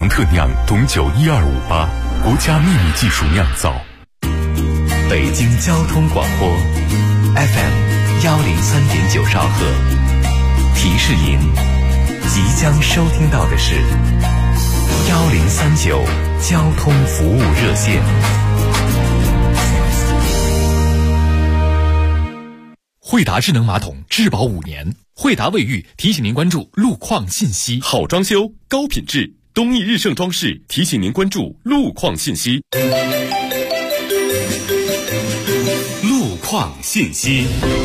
特酿董酒12588，国家秘密技术酿造。 北京交通广播 FM 103.9兆赫，提示您即将收听到的是1039交通服务热线。 惠达智能马桶质保5年，惠达卫浴提醒您关注路况信息。 好装修，高品质，东益日盛装饰提醒您关注路况信息。路况信息。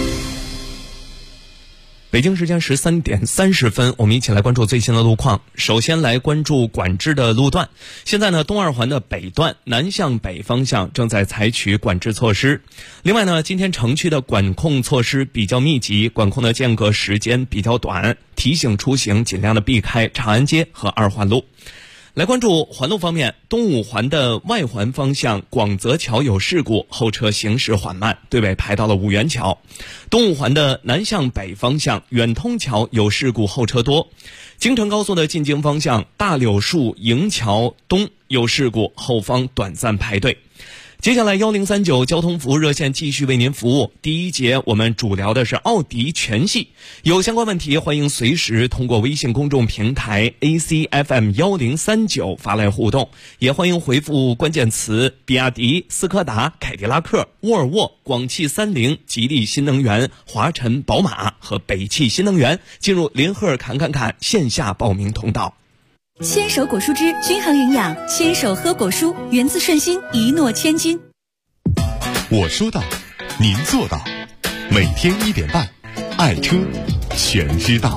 北京时间13点30分，我们一起来关注最新的路况。首先来关注管制的路段。现在呢，东二环的北段南向北方向正在采取管制措施。另外呢，今天城区的管控措施比较密集，管控的间隔时间比较短，提醒出行尽量的避开长安街和二环路。来关注环路方面，东五环的外环方向广泽桥有事故，后车行驶缓慢，队尾排到了五元桥。东五环的南向北方向远通桥有事故，后车多。京承高速的进京方向大柳树营桥东有事故，后方短暂排队。接下来1039交通服务热线继续为您服务。第一节我们主聊的是奥迪全系，有相关问题欢迎随时通过微信公众平台 ACFM1039 发来互动，也欢迎回复关键词比亚迪、斯柯达、凯迪拉克、沃尔沃、广汽30、吉利新能源、华晨宝马和北汽新能源进入林赫侃线下报名通道。 牵手果蔬汁均衡营养，牵手喝果蔬，源自顺心，一诺千金。 我说到，您做到。每天1点半，爱车全知道。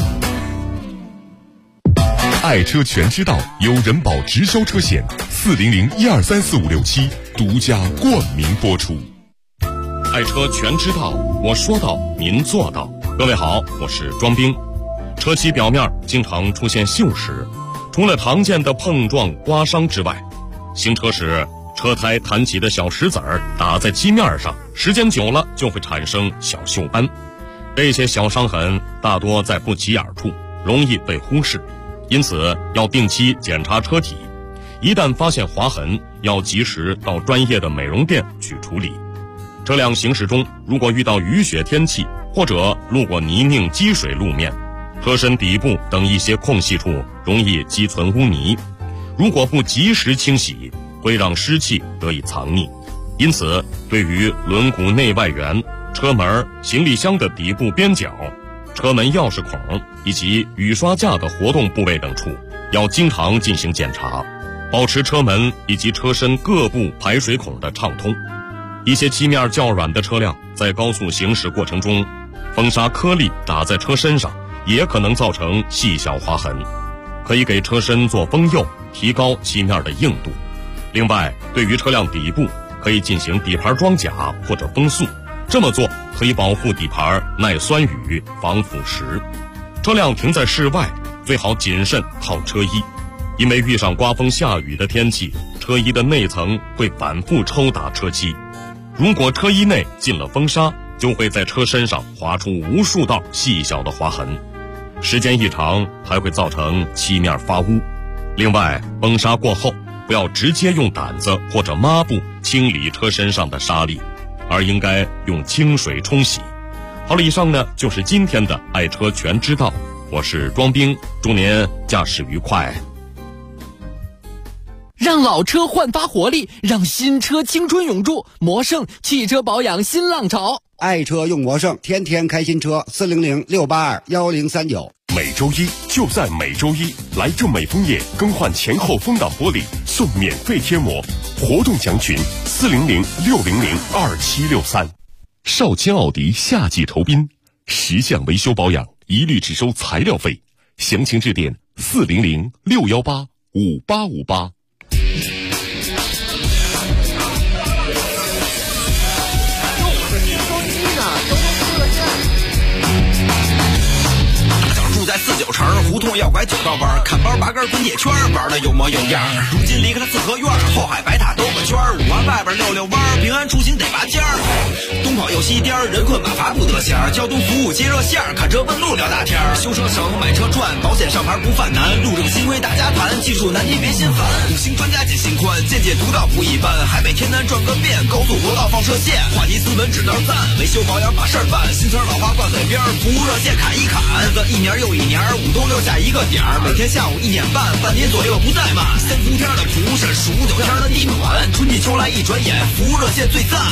爱车全知道由人保直销车险400123456独家冠名播出。爱车全知道，我说到，您做到。各位好，我是庄兵。车漆表面经常出现锈蚀，除了常见的碰撞、刮伤之外，行车时车胎弹起的小石子儿打在漆面上，时间久了就会产生小锈斑。这些小伤痕大多在不起眼处，容易被忽视，因此要定期检查车体。一旦发现划痕，要及时到专业的美容店去处理。车辆行驶中，如果遇到雨雪天气，或者路过泥泞积水路面，车身底部等一些空隙处容易积存污泥，如果不及时清洗，会让湿气得以藏匿。因此，对于轮毂内外缘、车门、行李箱的底部边角、车门钥匙孔以及雨刷架的活动部位等处，要经常进行检查，保持车门以及车身各部排水孔的畅通。一些漆面较软的车辆在高速行驶过程中，风沙颗粒打在车身上，也可能造成细小划痕，可以给车身做封釉，提高漆面的硬度。另外，对于车辆底部，可以进行底盘装甲或者封塑，这么做可以保护底盘耐酸雨、防腐蚀。车辆停在室外，最好谨慎套车衣，因为遇上刮风下雨的天气，车衣的内层会反复抽打车漆，如果车衣内进了风沙，就会在车身上划出无数道细小的划痕，时间一长还会造成漆面发污。另外，崩沙过后不要直接用掸子或者抹布清理车身上的沙粒，而应该用清水冲洗。好了，以上呢就是今天的爱车全知道，我是庄兵，祝您驾驶愉快。 让老车焕发活力，让新车青春永驻。魔胜汽车保养新浪潮， 爱车用魔胜，天天开新车。400-682-1039。 每周一就在每周一，来正美枫叶更换前后风挡玻璃送免费贴膜，活动详询400-600-2763。少卿奥迪夏季酬宾，10项维修保养一律只收材料费，详情致电400-618-5858。 49城，胡同要拐9道弯，看包8根滚铁圈，玩的有模有样。如今离开了四合院，后海白塔兜个圈，5环外边溜溜弯，平安出行得拔尖儿。东跑又西颠，人困马乏不得闲，交通服务接热线，看车问路聊大天，修车省买车赚，保险上牌不犯难，路正新规大家谈，技术难题别心烦。5星专家解心宽，见解独到不一般，海北天南转个遍，高速国道放射线，话题斯文指道赞，维修保养把事儿办，新村老花挂嘴边，服务热线砍一砍，日子一年又一年，5东6下一个点儿，每天下午1点半，半年左右不再慢。3伏天的蒲是数9天的地暖，春季秋来一转眼，服务热线最赞。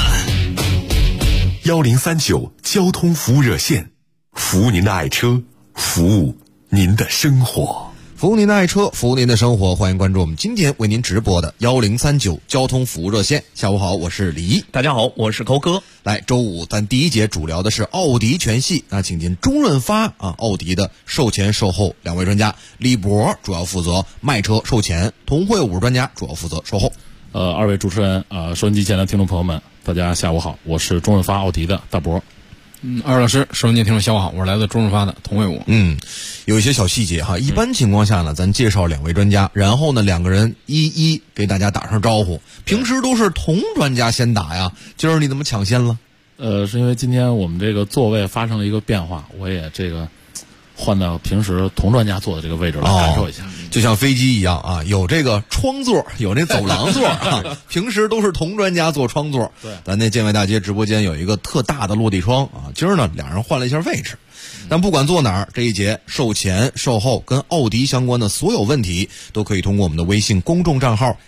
1039交通服务热线，服务您的爱车，服务您的生活。 服务您的爱车，服务您的生活，欢迎关注我们今天为您直播的1039交通服务热线。下午好，我是李一。 大家好，我是寇哥。 来，周五咱第一节主聊的是奥迪全系，那请进钟润发奥迪的售前售后2位专家，李博主要负责卖车售前，童慧武专家主要负责售后。 2位主持人收音机前的听众朋友们，大家下午好，我是钟润发奥迪的大博。 二位老师，收音机听众下午好，我是来自钟润发的童慧武。 有一些小细节哈，一般情况下呢，咱介绍2位专家，然后呢2个人一一给大家打上招呼。平时都是童专家先打呀，今儿你怎么抢先了？ 是因为今天我们这个座位发生了一个变化，我也这个换到平时童专家坐的这个位置来感受一下。 就像飞机一样啊，有这个窗座，有这走廊座啊。平时都是童专家坐窗座， 对， 咱那建外大街直播间有一个特大的落地窗啊。今儿呢，2人换了一下位置。但不管坐哪儿，这一节售前售后跟奥迪相关的所有问题，都可以通过我们的微信公众账号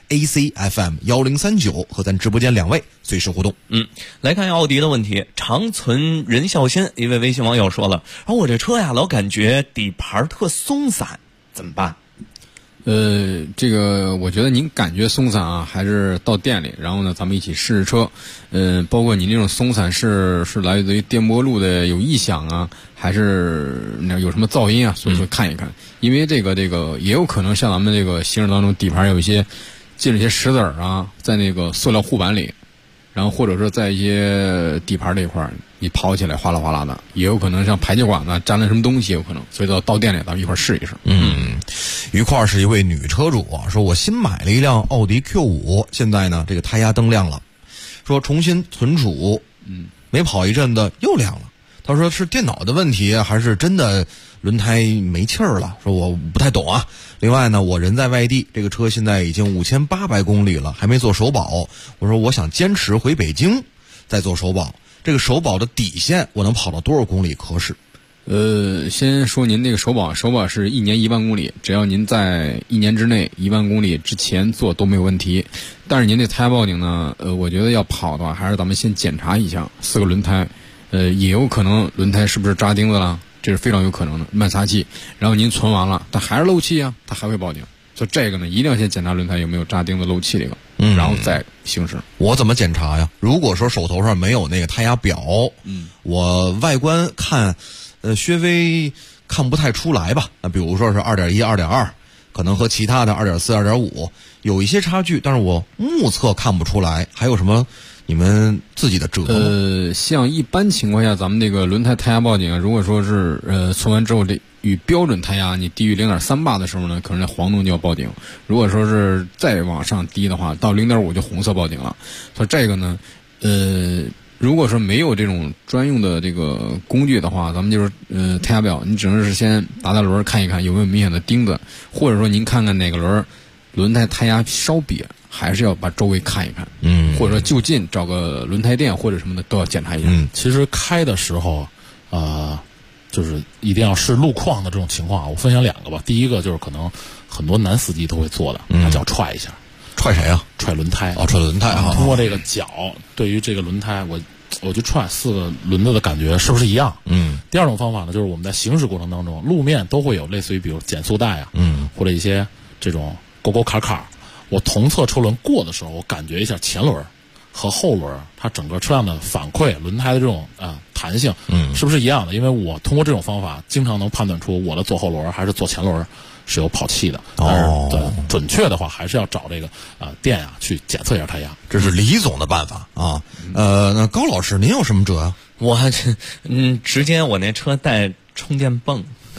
ACFM1039 和咱直播间2位随时互动。 来看一下奥迪的问题。长存人孝心一位微信网友说了，我这车呀老感觉底盘特松散，怎么办？ 这个我觉得您感觉松散啊，还是到店里，然后呢咱们一起试试车。包括你那种松散是来自于电波路的有异响啊，还是有什么噪音啊，所以说看一看。因为这个也有可能像咱们这个行驶当中底盘有一些进了一些石子儿啊，在那个塑料护板里，然后或者说在一些底盘这一块你跑起来哗啦哗啦的，也有可能像排气管呢沾了什么东西，有可能，所以到店里咱们一块试一试。 于块是一位女车主啊，说我新买了一辆奥迪 Q5， 现在呢这个胎压灯亮了，说重新存储，没跑一阵子又亮了。他说是电脑的问题还是真的轮胎没气儿了，说我不太懂啊。另外呢，我人在外地，这个车现在已经5800公里了，还没做首保。我说我想坚持回北京再做首保，这个首保的底线我能跑到多少公里合适？ 先说您那个首保是1年1万公里，只要您在1年之内1万公里之前做都没有问题。但是您这胎压报警呢，我觉得要跑的话，还是咱们先检查一下4个轮胎，也有可能轮胎是不是扎钉子了，这是非常有可能的，慢撒气。然后您存完了，它还是漏气啊，它还会报警。所以这个呢，一定要先检查轮胎有没有扎钉子漏气这个，然后再行驶。 我怎么检查呀？如果说手头上没有那个胎压表，我外观看。稍微看不太出来吧，那比如说是 2.1 2.2， 可能和其他的 2.4 2.5 有一些差距，但是我目测看不出来。还有什么你们自己的折吗？ 像一般情况下咱们这个轮胎胎压报警，如果说是存完之后这与标准胎压你低于 0.3 bar 的时候呢，可能这黄灯就要报警。如果说是再往上低的话，到 0.5 就红色报警了。所以这个呢如果说没有这种专用的这个工具的话，咱们就是胎压表，你只能是先打打轮看一看有没有明显的钉子，或者说您看看哪个轮胎胎压稍瘪，还是要把周围看一看，或者说就近找个轮胎店或者什么的都要检查一下。 其实开的时候就是一定要视路况的这种情况，我分享2个吧。第一个就是可能很多男司机都会做的，那叫踹一下。 踹谁啊？ 踹轮胎。 踹轮胎啊！ 通过这个脚对于这个轮胎，我就踹4个轮子的感觉是不是一样？第二种方法呢，就是我们在行驶过程当中，路面都会有类似于比如减速带啊，或者一些这种沟沟坎坎，我同侧车轮过的时候，我感觉一下前轮和后轮它整个车辆的反馈，轮胎的这种弹性，是不是一样的？因为我通过这种方法，经常能判断出我的左后轮还是左前轮是有跑气的。但是准确的话，还是要找这个店去检测一下胎压。 这是李总的办法啊。那高老师您有什么辙啊？ 我直接我那车带充电泵。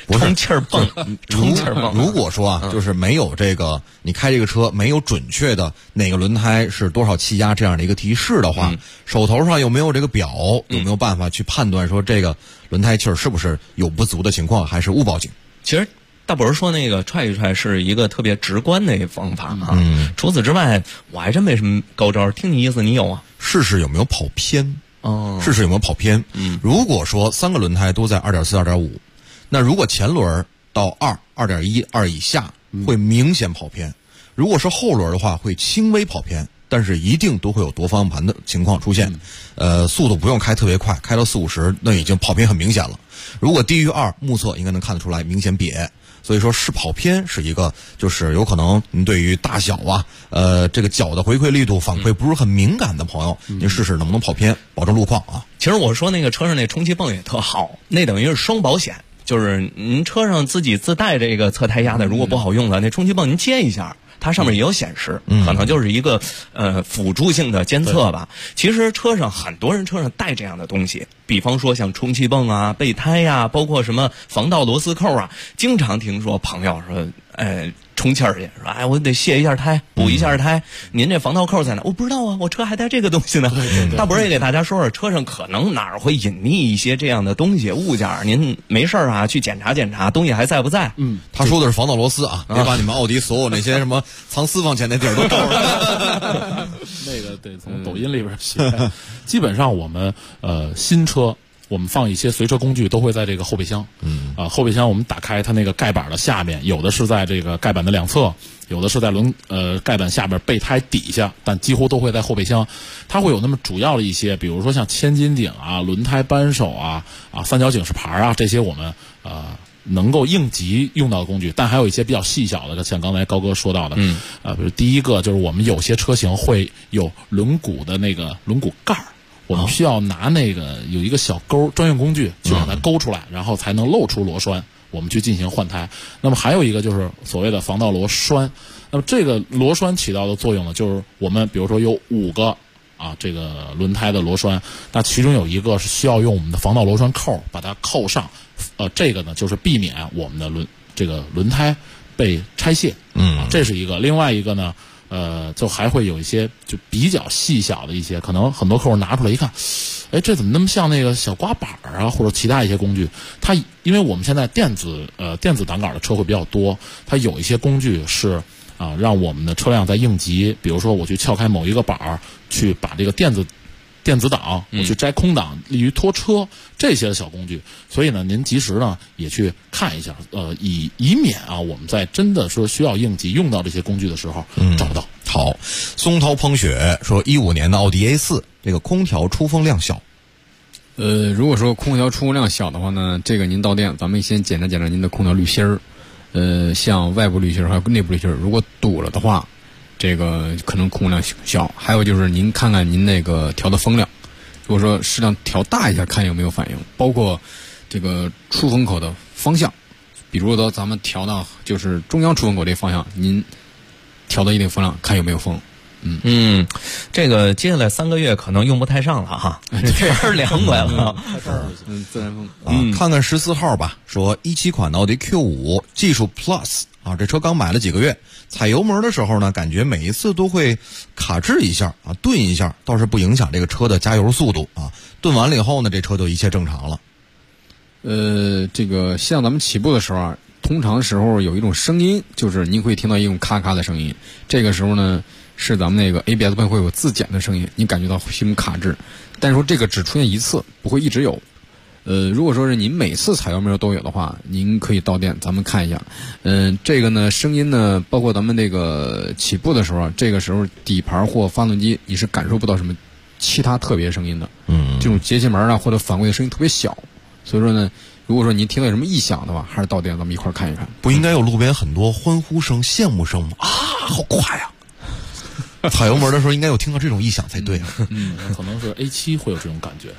充气儿泵，充气儿泵。 如果说啊，就是没有这个，你开这个车没有准确的哪个轮胎是多少气压这样的一个提示的话，手头上又没有这个表，有没有办法去判断说这个轮胎气儿是不是有不足的情况，还是勿报警？ 其实大伯说那个踹一踹是一个特别直观的一个方法啊。除此之外，我还真没什么高招。听你意思，你有啊？ 试试有没有跑偏。试试有没有跑偏。如果说3个轮胎都在 2.4、2.5， 那如果前轮到2、2.1、2以下会明显跑偏，如果是后轮的话会轻微跑偏，但是一定都会有夺方向盘的情况出现。速度不用开特别快，开到40-50那已经跑偏很明显了。如果低于2，目测应该能看得出来明显瘪。所以说是跑偏是一个，就是有可能您对于大小啊，这个脚的回馈力度反馈不是很敏感的朋友，您试试能不能跑偏，保证路况啊。 其实我说那个车上那充气泵也特好，那等于是双保险，就是您车上自己自带这个测胎压的，如果不好用的那充气泵您接一下。它上面也有显示，可能就是一个辅助性的监测吧。其实车上很多人车上带这样的东西，比方说像充气泵啊、备胎呀，包括什么防盗螺丝扣啊。经常听说朋友说，充气儿去，说我得卸一下胎，补一下胎。您这防盗扣在哪？我不知道啊，我车还带这个东西呢。大伯也给大家说说，车上可能哪儿会隐匿一些这样的东西物件，您没事啊去检查检查，东西还在不在？ 他说的是防盗螺丝啊，别把你们奥迪所有那些什么藏私房钱的地儿都照出来。 那个得从抖音里边写。基本上我们新车。我们放一些随车工具都会在这个后备箱，后备箱我们打开它那个盖板的下面，有的是在这个盖板的两侧，有的是在盖板下边备胎底下，但几乎都会在后备箱。它会有那么主要的一些，比如说像千斤顶啊、轮胎扳手啊、三角警示牌啊，这些我们能够应急用到的工具，但还有一些比较细小的，像刚才高哥说到的，比如第一个就是我们有些车型会有轮毂的那个轮毂盖儿。我们需要拿那个有一个小钩专用工具去把它勾出来，然后才能露出螺栓，我们去进行换胎。那么还有一个就是所谓的防盗螺栓。那么这个螺栓起到的作用呢，就是我们比如说有5个这个轮胎的螺栓，那其中有一个是需要用我们的防盗螺栓扣把它扣上。这个呢就是避免我们的轮胎被拆卸。这是一个。另外一个呢。就还会有一些就比较细小的一些，可能很多客户拿出来一看，这怎么那么像那个小刮板啊，或者其他一些工具？它因为我们现在电子挡杆的车会比较多，它有一些工具是让我们的车辆在应急，比如说我去撬开某一个板儿，去把这个电子档，我去摘空档，利于拖车这些的小工具。所以呢，您及时呢也去看一下，以免我们在真的说需要应急用到这些工具的时候找不到。 好，松涛烹雪说，15年的奥迪 A4 这个空调出风量小。 如果说空调出风量小的话呢，这个您到店，咱们先检查检查您的空调滤芯儿，像外部滤芯儿还有内部滤芯儿，如果堵了的话。这个可能空量小，还有就是您看看您那个调的风量，如果说适当调大一下，看有没有反应。包括这个出风口的方向，比如说咱们调到就是中央出风口这方向，您调到一定风量，看有没有风。 这个接下来3个月可能用不太上了哈，天儿凉快了。 自然风。 看看14号吧，说17款的奥迪 Q5 技术 Plus。这车刚买了几个月，踩油门的时候呢，感觉每一次都会卡滞一下顿一下，倒是不影响这个车的加油速度顿完了以后呢，这车就一切正常了。 这个像咱们起步的时候通常时候有一种声音，就是您会听到一种咔咔的声音，这个时候呢是咱们那个 ABS 泵会有自检的声音，您感觉到心中卡滞，但是说这个只出现一次，不会一直有。如果说是您每次踩油门都有的话，您可以到店咱们看一下。这个呢声音呢，包括咱们这个起步的时候这个时候底盘或发动机你是感受不到什么其他特别声音的。这种节气门或者反馈的声音特别小，所以说呢，如果说您听到什么异响的话，还是到店咱们一块看一看。 不应该有路边很多欢呼声、羡慕声吗？好快啊！踩油门的时候应该有听到这种异响才对可能是 A7 会有这种感觉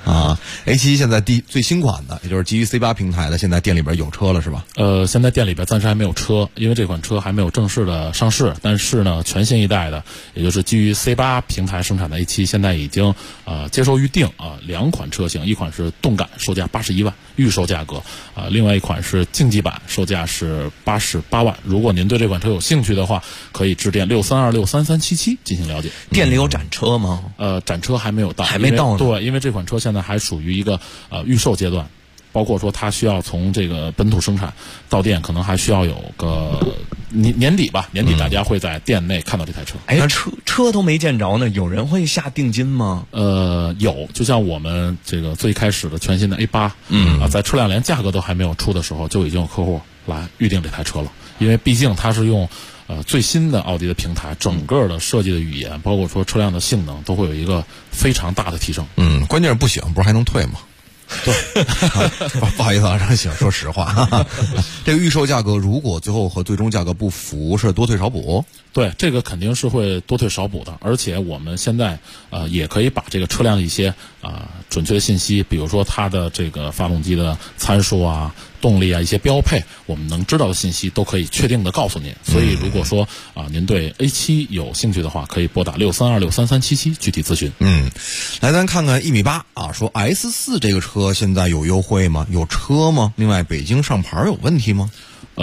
A7 现在最新款的，也就是基于 C8 平台的，现在店里边有车了是吧？ 现在店里边暂时还没有车，因为这款车还没有正式的上市。但是呢，全新一代的，也就是基于 C8 平台生产的 A7，现在已经接受预定2款车型，一款是动感，售价81万； 预售价格另外一款是竞技版，售价是88万。如果您对这款车有兴趣的话，可以致电63263377进行了解。 店里有展车吗？ 展车还没有到， 还没到呢。 对，因为这款车现在还属于一个预售阶段，包括说它需要从这个本土生产到店，可能还需要有个年底吧，年底大家会在店内看到这台车。 车都没见着呢，有人会下定金吗？ 有，就像我们这个最开始的全新的 A8，在车辆连价格都还没有出的时候，就已经有客户来预定这台车了，因为毕竟它是用最新的奥迪的平台，整个的设计的语言，包括说车辆的性能，都会有一个非常大的提升。 关键是不行，不是还能退吗？ 对， 不好意思啊，让行，说实话，这个预售价格如果最后和最终价格不符，是多退少补？ 对，这个肯定是会多退少补的，而且我们现在也可以把这个车辆的一些准确的信息，比如说它的这个发动机的参数啊、动力啊、一些标配，我们能知道的信息都可以确定的告诉您。所以如果说您对 A7 有兴趣的话，可以拨打63263377具体咨询。 来咱看看1.8米啊，说 S4 这个车现在有优惠吗？有车吗？另外北京上牌有问题吗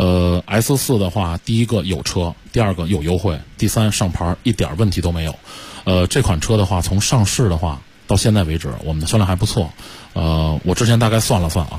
？S4 的话，第一个有车，第二个有优惠，第三上牌一点问题都没有。这款车的话，从上市的话到现在为止，我们的销量还不错。我之前大概算了算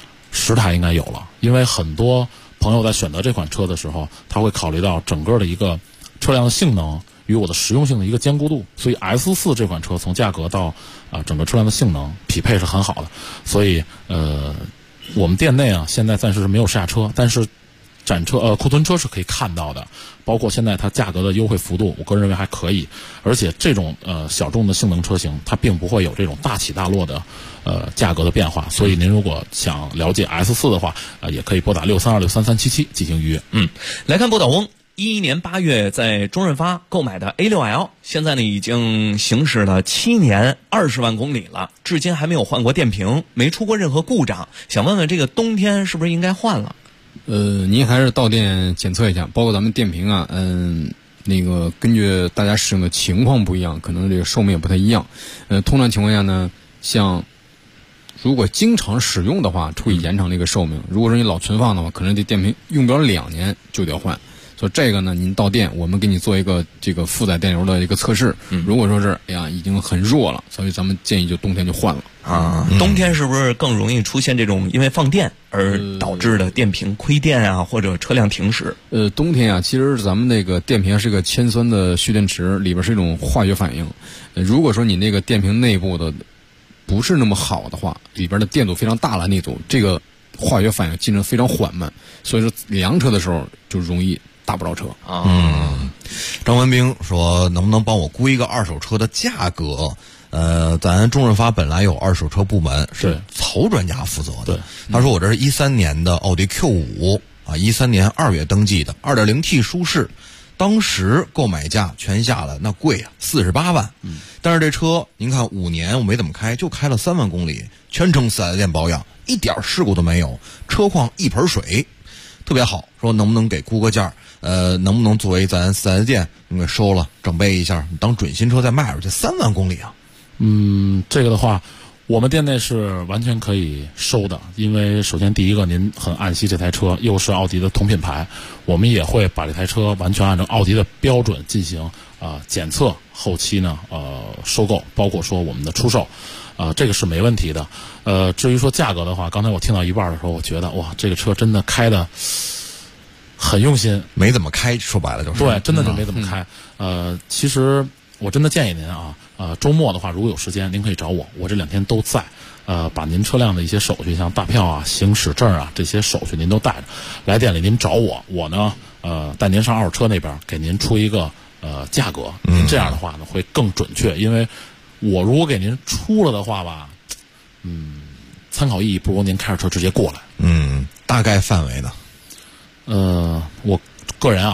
10台应该有了，因为很多朋友在选择这款车的时候，他会考虑到整个的一个车辆的性能与我的实用性的一个兼顾度，所以 S4 这款车从价格到整个车辆的性能匹配是很好的。所以我们店内现在暂时是没有试驾车，但是展车库存车是可以看到的，包括现在它价格的优惠幅度，我个人认为还可以。而且这种小众的性能车型，它并不会有这种大起大落的价格的变化。所以您如果想了解 S4 的话，也可以拨打63263377进行预约。 来看不倒翁。2011年8月在中润发购买的 A6L， 现在呢已经行驶了7年20万公里了，至今还没有换过电瓶，没出过任何故障。想问问这个冬天是不是应该换了？ 您还是到店检测一下，包括咱们电瓶那个根据大家使用的情况不一样，可能这个寿命也不太一样。通常情况下呢，像如果经常使用的话，会延长这个寿命；如果说你老存放的话，可能这电瓶用不了2年就得换。所以这个呢，您到店，我们给你做一个这个负载电流的一个测试。如果说是已经很弱了，所以咱们建议就冬天就换了。 冬天是不是更容易出现这种因为放电而导致的电瓶亏电或者车辆停驶？ 冬天其实咱们那个电瓶是个铅酸的蓄电池，里边是一种化学反应。如果说你那个电瓶内部的不是那么好的话，里边的电阻非常大了那种，这个化学反应进程非常缓慢，所以说量车的时候就容易打不着车。 张文兵说能不能帮我估一个二手车的价格？咱中润发本来有二手车部门，是曹专家负责的。他说我这是13年的奥迪 Q5，13年2月登记的 2.0T 舒适，当时购买价全下了那贵48万。但是这车您看5年我没怎么开，就开了3万公里，全程4S店保养，一点事故都没有，车况一盆水，特别好。说能不能给估个价？能不能作为咱4S店给收了整备一下，当准新车再卖出去？3万公里啊！ 这个的话，我们店内是完全可以收的，因为首先第一个，您很爱惜这台车，又是奥迪的同品牌，我们也会把这台车完全按照奥迪的标准进行检测，后期呢收购，包括说我们的出售，这个是没问题的。至于说价格的话，刚才我听到一半的时候，我觉得哇，这个车真的开的很用心， 没怎么开，说白了就是对，真的就没怎么开。其实我真的建议您周末的话，如果有时间，您可以找我，我这2天都在。把您车辆的一些手续，像大票行驶证这些手续您都带着来店里，您找我，我呢带您上二手车那边给您出一个价格。您这样的话呢会更准确，因为我如果给您出了的话吧，参考意义不如您开着车直接过来。 大概范围呢？ 我个人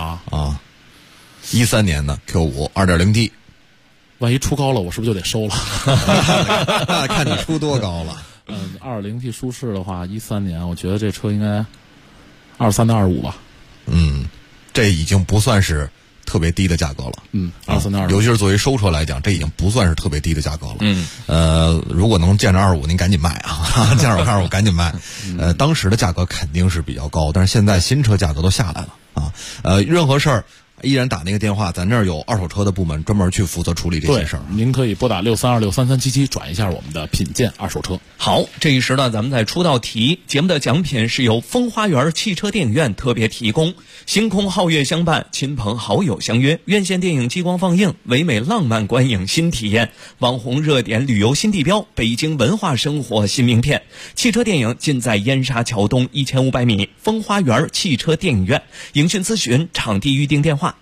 13年的 Q5 2.0T， 万一出高了，我是不是就得收了？ 看你出多高了。 2.0T 舒适的话，13年，我觉得这车应该23到25吧。 这已经不算是特别低的价格了。 24.2， 尤其是作为收车来讲，这已经不算是特别低的价格了。如果能见着25，您赶紧卖啊！见着25赶紧卖。当时的价格肯定是比较高，但是现在新车价格都下来了啊。任何事儿依然打那个电话，咱这儿有二手车的部门专门去负责处理这些事儿。 您可以拨打632633377转一下我们的品鉴二手车。 好，这一时呢，咱们再出道题。节目的奖品是由风花园汽车电影院特别提供，星空皓月相伴，亲朋好友相约，院线电影激光放映，唯美浪漫观影新体验，网红热点旅游新地标，北京文化生活新名片。汽车电影尽在燕莎桥东1500米风花园汽车电影院。影讯咨询场地预订电话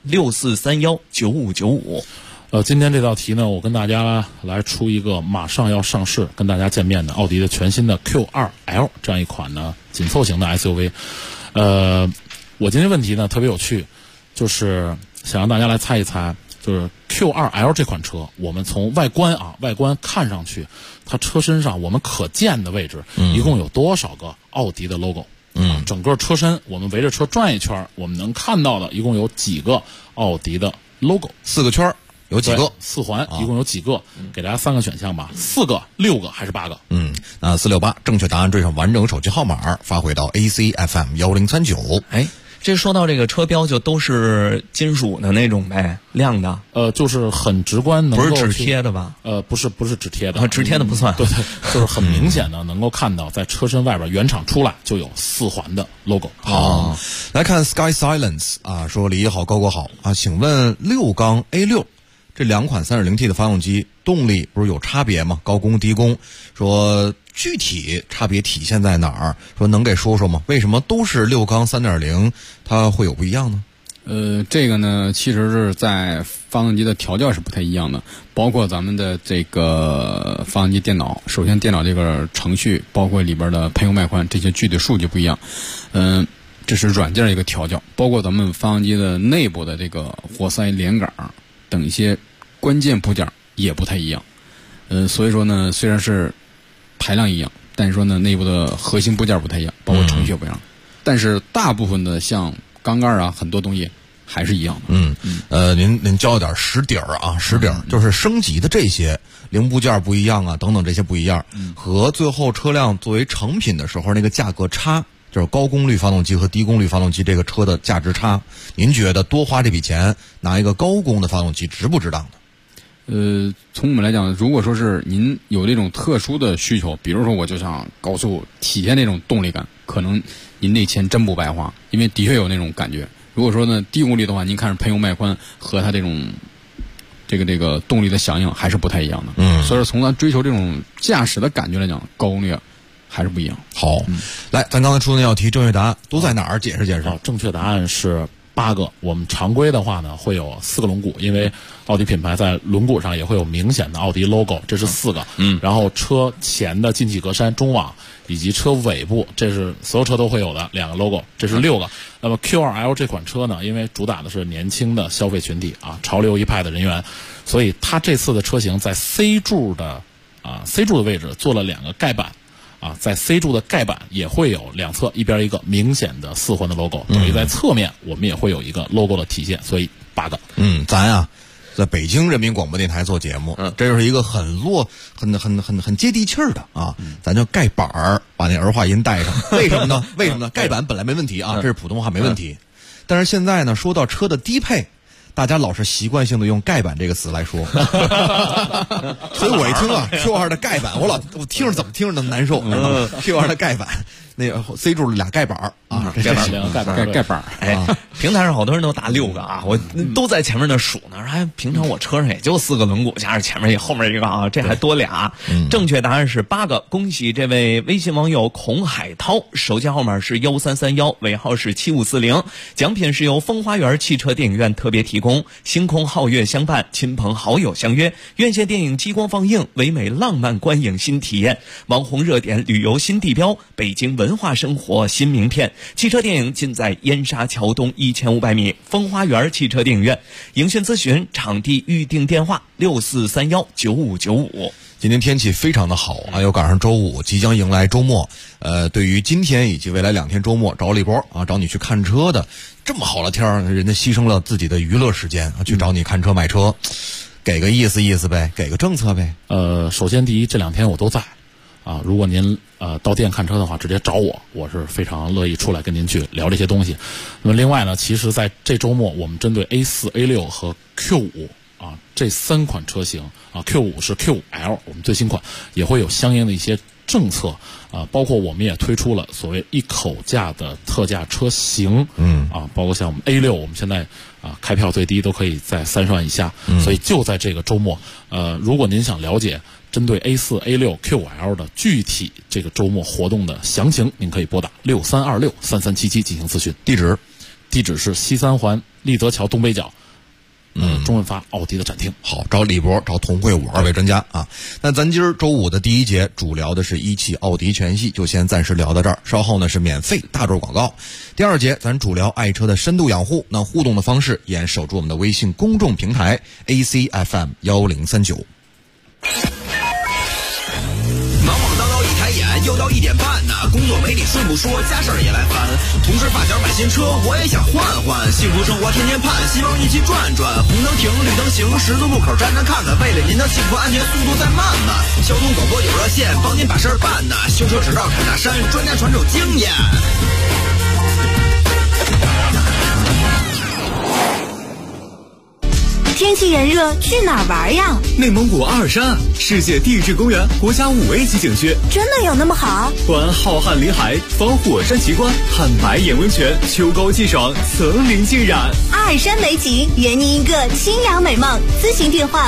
64319595。 今天这道题呢，我跟大家来出一个马上要上市跟大家见面的奥迪的全新的 Q2L 这样一款呢紧凑型的 SUV。我今天问题呢特别有趣，就是想让大家来猜一猜，就是 Q2L 这款车，我们从外观看上去，它车身上我们可见的位置一共有多少个奥迪的 logo？整个车身我们围着车转一圈，我们能看到的一共有几个奥迪的 logo？ 4个圈有几个 ？4环一共有几个？给大家3个选项吧，4个、6个还是8个？ 那468正确答案，缀上完整手机号码，发回到 ACFM 1039。 这说到这个车标就都是金属的那种呗，亮的。 就是很直观，能够不是纸贴的吧？ 不是纸贴的， 纸贴的不算。 对，就是很明显的能够看到，在车身外边原厂出来就有4环的 logo。 好，来看 Sky Silence 啊，说李一好，高国好啊，请问6缸 A6这2款 3.0T 的发动机动力不是有差别吗？高功低功，说具体差别体现在哪儿？说能给说说吗？为什么都是6缸 3.0， 它会有不一样呢？ 这个呢，其实是在发动机的调教是不太一样的，包括咱们的这个发动机电脑，首先电脑这个程序，包括里边的喷油脉宽这些具体数据不一样。这是软件一个调教，包括咱们发动机的内部的这个活塞连杆等一些关键部件也不太一样。所以说呢，虽然是排量一样，但是说呢，内部的核心部件不太一样，包括程序也不一样。但是大部分的像缸盖啊，很多东西还是一样的。 您教点实底儿啊，实底儿就是升级的这些零部件不一样啊，等等这些不一样，和最后车辆作为成品的时候那个价格差，就是高功率发动机和低功率发动机这个车的价值差，您觉得多花这笔钱拿一个高功的发动机值不值当的？ 从我们来讲，如果说是您有这种特殊的需求，比如说我就想高速体现那种动力感，可能您那钱真不白花，因为的确有那种感觉。如果说呢低功率的话，您看着喷油脉宽和它这种这个动力的响应还是不太一样的。所以说从咱追求这种驾驶的感觉来讲，高功率还是不一样。 好，来，咱刚才出的那道题正确答案都在哪儿？解释解释。 正确答案是8个。我们常规的话呢，会有4个轮毂，因为奥迪品牌在轮毂上也会有明显的奥迪 logo， 这是4个。然后车前的进气格栅、中网以及车尾部，这是所有车都会有的2个 logo， 这是6个。那么 Q2L 这款车呢，因为主打的是年轻的消费群体啊，潮流一派的人员，所以它这次的车型在 C 柱的位置做了2个盖板。在 C 柱的盖板也会有两侧一边一个明显的4环的 logo， 等于在侧面我们也会有一个 logo 的体现，所以8个。 咱啊在北京人民广播电台做节目，这就是一个很接地气儿的啊，咱就盖板儿，把那儿化音带上。为什么呢？为什么呢？盖板本来没问题啊，这是普通话没问题，但是现在呢，说到车的低配，大家老是习惯性的用盖板这个词来说，所以我一听啊 Q2 的盖板，我听着怎么听着那么难受。Q2 的盖板，那个 C 柱俩盖板啊， 盖板。 平台上好多人都打6个啊，我都在前面那数呢。平常我车上也就4个轮毂，加上前面一后面一个啊，这还多俩。正确答案是8个。恭喜这位微信网友孔海涛，手机号码是1331，尾号是7540。奖品是由风花园汽车电影院特别提供，星空皓月相伴，亲朋好友相约，院线电影激光放映，唯美浪漫观影新体验，网红热点旅游新地标，北京文化生活新名片。汽车电影尽在燕莎桥东1500米风花园汽车电影院。影讯咨询场地预订电话64319595。 今天天气非常的好啊，又赶上周五，即将迎来周末。对于今天以及未来2天周末找了一波啊，找你去看车的， 这么好的天儿，人家牺牲了自己的娱乐时间去找你看车买车，给个意思呗，给个政策呗。 首先第一，这2天我都在啊，如果您到店看车的话，直接找我是非常乐意出来跟您去聊这些东西。那么另外呢，其实在这周末我们针对 A4、A6 和 Q5啊这3款车型啊 ，Q5 是 Q5L 我们最新款，也会有相应的一些政策啊，包括我们也推出了所谓一口价的特价车型，包括像我们 A6，我们现在开票最低都可以在30万以下，所以就在这个周末，如果您想了解针对 A4、A6、Q5L 的具体这个周末活动的详情，您可以拨打6326-3377进行咨询。地址是西三环立泽桥东北角。中文发奥迪的展厅。 好，找李博，找童慧武2位专家啊。那咱今儿周5的第1节主聊的是一汽奥迪全系，就先暂时聊到这儿。稍后呢是免费大轴广告。第2节咱主聊爱车的深度养护，那互动的方式依然守住我们的微信公众平台 ACFM 1039。 又到1点半呢，工作没理顺不说，家事儿也来烦。同事发小买新车，我也想换换，幸福生活天天盼，希望一起转转。红灯停，绿灯行，十字路口站站看看，为了您的幸福安全，速度再慢慢。交通广播有热线，帮您把事儿办呢。修车只绕坎大山，专家传授经验。 天气炎热，去哪儿玩呀？ 内蒙古阿尔山，世界地质公园国家5A级景区， 真的有那么好？ 观浩瀚林海，访火山奇观，看白眼温泉，秋高气爽，层林尽染。 阿尔山美景，圆您一个清凉美梦。咨询电话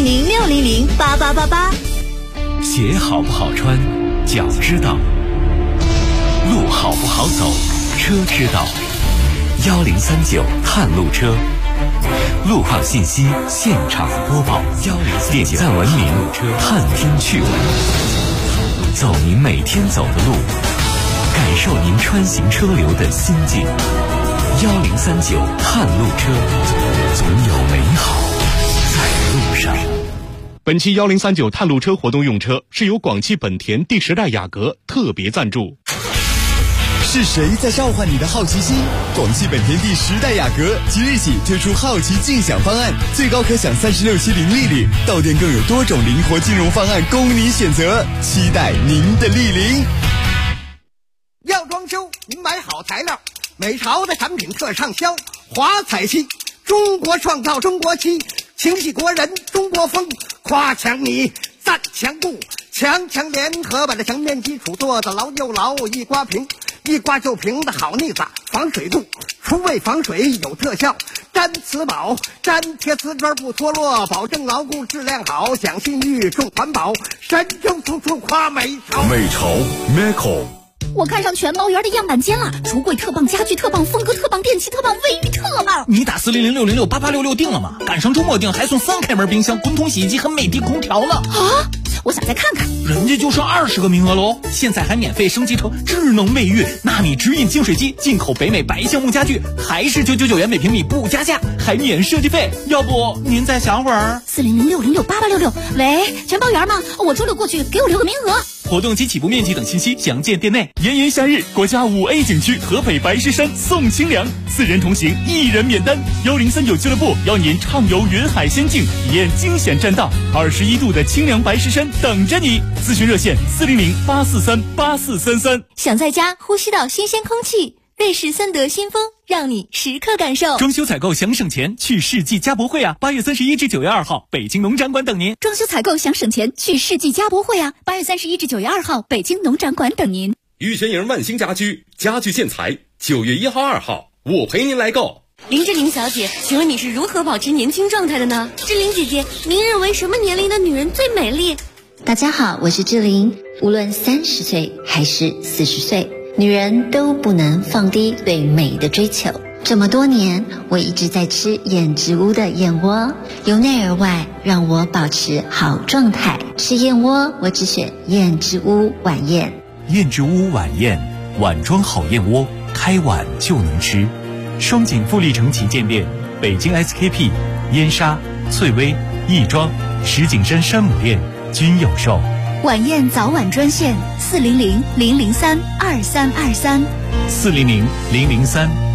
400-600-8888。 鞋好不好穿，脚知道；路好不好走，车知道。1039探路车。路况信息现场播报，点赞文明，探听趣闻，走您每天走的路，感受您穿行车流的心境。1039探路车，总有美好在路上。 本期1039探路车活动用车是由广汽本田第10代雅阁特别赞助。 是谁在召唤你的好奇心？广汽本田第10代雅阁即日起推出好奇竞享方案，最高可享36期零利率，到店更有多种灵活金融方案供你选择，期待您的莅临。 要装修，您买好材料，美潮的产品特畅销，华彩漆，中国创造中国漆，情系国人中国风，夸强你赞强固，强联合把这墙面基础做得牢又牢，一刮平，一刮就平的好腻子，防水度，除味防水有特效，粘瓷宝，粘贴瓷砖不脱落，保证牢固质量好，讲信誉重环保，神州处处夸美潮。 美潮 Meco。 我看上全包园的样板间了，橱柜特棒，家具特棒，风格特棒，电器特棒，卫浴特棒。 你打400-606-8866定了吗？赶上周末定还送3开门冰箱、滚筒洗衣机和美的空调呢。 啊！我想再看看。 人家就剩20个名额喽，现在还免费升级成智能卫浴，纳米直饮净水机，进口北美白橡木家具，还是999元每平米不加价，还免设计费。要不您再想会儿 ？400-606-8866。喂，全包园吗？我周6过去，给我留个名额。 活动及起步面积等信息详见店内。炎炎夏日，国家5A 景区合肥白石山送清凉，4人同行，1人免单。1039俱乐部邀您畅游云海仙境，体验惊险栈道，21度的清凉白石山等着你。咨询热线400-843-8433。 想在家呼吸到新鲜空气，瑞士森德新风让你时刻感受。 装修采购想省钱，去世纪家博会啊！8月31至9月2号，北京农展馆等您。 装修采购想省钱，去世纪家博会啊！8月31至9月2号，北京农展馆等您。 玉泉营万兴家居家具建材，9月1号、2号，我陪您来购。 林志玲小姐，请问你是如何保持年轻状态的呢？志玲姐姐，您认为什么年龄的女人最美丽？ 大家好，我是志玲。无论30岁还是40岁，女人都不能放低对美的追求。这么多年，我一直在吃燕之屋的燕窝，由内而外让我保持好状态。吃燕窝，我只选燕之屋晚宴。 燕之屋晚宴，碗装好燕窝，开碗就能吃。双井富力城旗舰店、北京 SKP、燕莎、翠微、亦庄、石景山山姆店均有售。 晚宴早晚专线400-003-2323。 400-003-2323。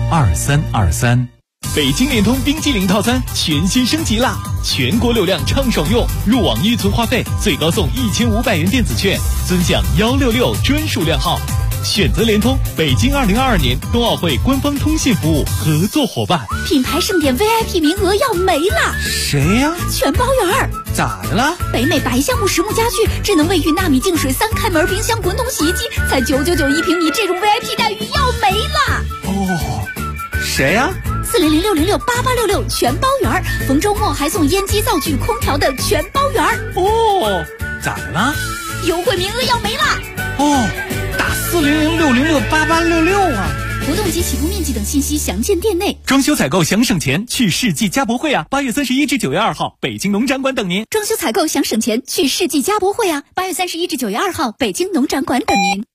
2323。北京联通冰激凌套餐全新升级啦！全国流量畅爽用，入网预存话费最高送1500元电子券，尊享166专属量号。选择联通，北京2022年冬奥会官方通信服务合作伙伴。 品牌盛典 VIP 名额要没了， 谁呀？ 全包圆。 咋的了？ 北美白橡木实木家具、智能卫浴、纳米净水、3开门冰箱、滚筒洗衣机，才999一平米，这种 VIP 待遇要没了。 哦，谁呀 ？400-606-8866全包圆，逢周末还送烟机、灶具、空调的全包圆。 哦，咋的了？ 优惠名额要没了。 哦，打400-606-8866啊！ 活动及起步面积等信息详见店内。 装修采购想省钱，去世纪家博会啊！8月31至9月2号，北京农展馆等您。 装修采购想省钱，去世纪家博会啊！8月31至9月2号，北京农展馆等您。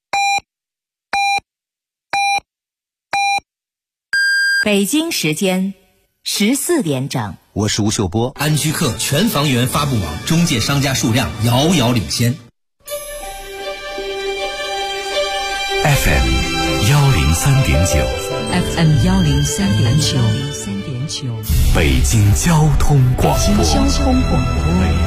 北京时间14点整， 我是吴秀波。 安居客全房源发布网中介商家数量遥遥领先。 FM 103.9 FM 103.9 北京交通广播。 北京交通广播。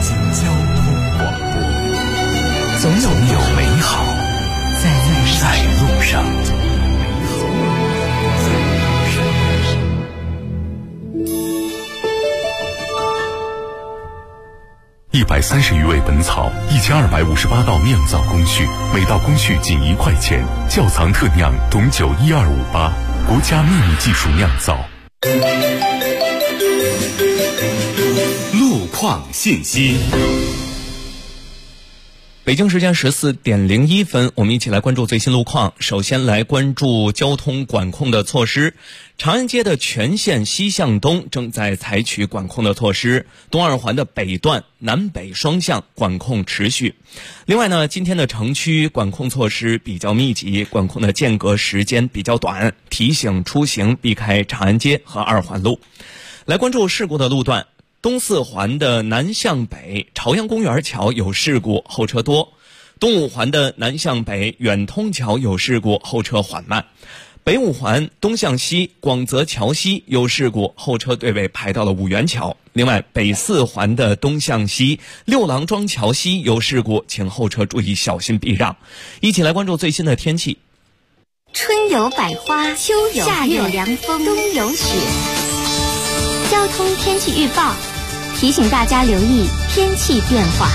总有美好在路上。130余味本草，1258道酿造工序，每道工序仅1块钱。窖藏特酿董酒1258，国家秘密技术酿造。路况信息。 北京时间14:01分，我们一起来关注最新路况。首先来关注交通管控的措施。长安街的全线西向东正在采取管控的措施，东二环的北段南北双向管控持续。另外呢，今天的城区管控措施比较密集，管控的间隔时间比较短，提醒出行避开长安街和二环路。来关注事故的路段。东四环的南向北朝阳公园桥有事故，后车多；东五环的南向北远通桥有事故，后车缓慢；北五环东向西广泽桥西有事故，后车队尾排到了五元桥。另外，北四环的东向西六郎庄桥西有事故，请后车注意小心避让。一起来关注最新的天气。 春有百花，秋有夏有凉风，冬有雪。交通天气预报提醒大家留意天气变化。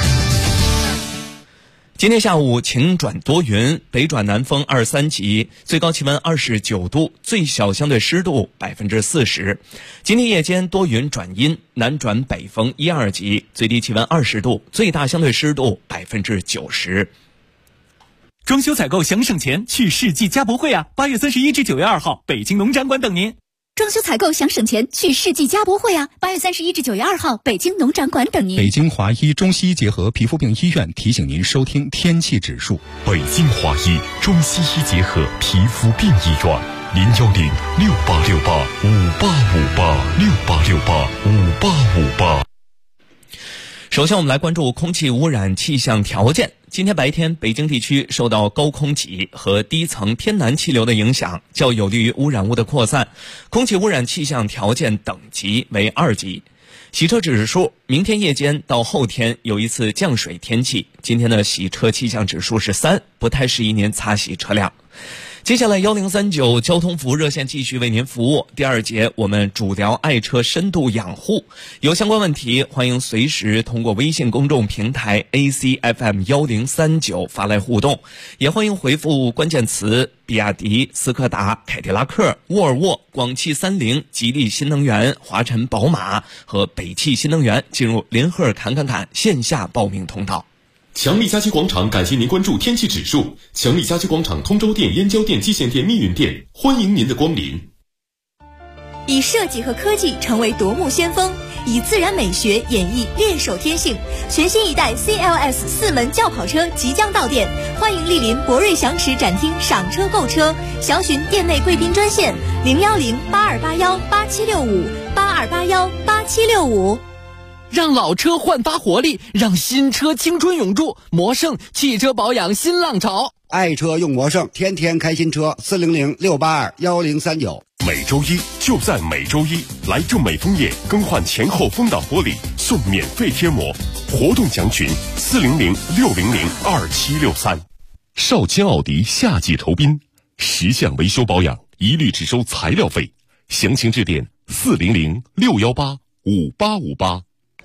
今天下午晴转多云，北转南风2-3级，最高气温29度，最小相对湿度40%。今天夜间多云转阴，南转北风1-2级，最低气温20度，最大相对湿度90%。 装修采购想省钱，去世纪家博会啊！8月31至9月2号，北京农展馆等您。 装修采购想省钱，去世纪家博会啊！8月31至9月2号，北京农展馆等您。 北京华医中西医结合皮肤病医院提醒您收听天气指数。 北京华医中西医结合皮肤病医院，010-6868-5858，6868-5858。 首先我们来关注空气污染气象条件。今天白天，北京地区受到高空脊和低层偏南气流的影响，较有利于污染物的扩散，空气污染气象条件等级为2级。洗车指数，明天夜间到后天有一次降水天气，今天的洗车气象指数是3，不太适宜您擦洗车辆。接下来1039交通服务热线继续为您服务。第2节我们主聊爱车深度养护，有相关问题欢迎随时通过微信公众平台 ACFM1039 发来互动，也欢迎回复关键词比亚迪、斯柯达、凯迪拉克、沃尔沃、广汽30、吉利新能源、华晨宝马和北汽新能源进入林赫侃线下报名通道。 强力家居广场感谢您关注天气指数。强力家居广场通州店、燕郊店、蓟县店、密云店，欢迎您的光临。 以设计和科技成为夺目先锋，以自然美学演绎练手天性。全新一代 CLS 4门轿跑车即将到店，欢迎莅临博瑞祥驰展厅赏车购车，详询店内贵宾专线010-8281-8765，8281-8765。 让老车焕发活力，让新车青春永驻。魔胜汽车保养新浪潮， 爱车用魔胜，天天开新车。400-682-1039。 每周一就在每周一，来正美枫叶更换前后风挡玻璃送免费贴膜，活动详询400-600-2763。少卿奥迪夏季酬宾，10项维修保养一律只收材料费，详情致电400-618-5858。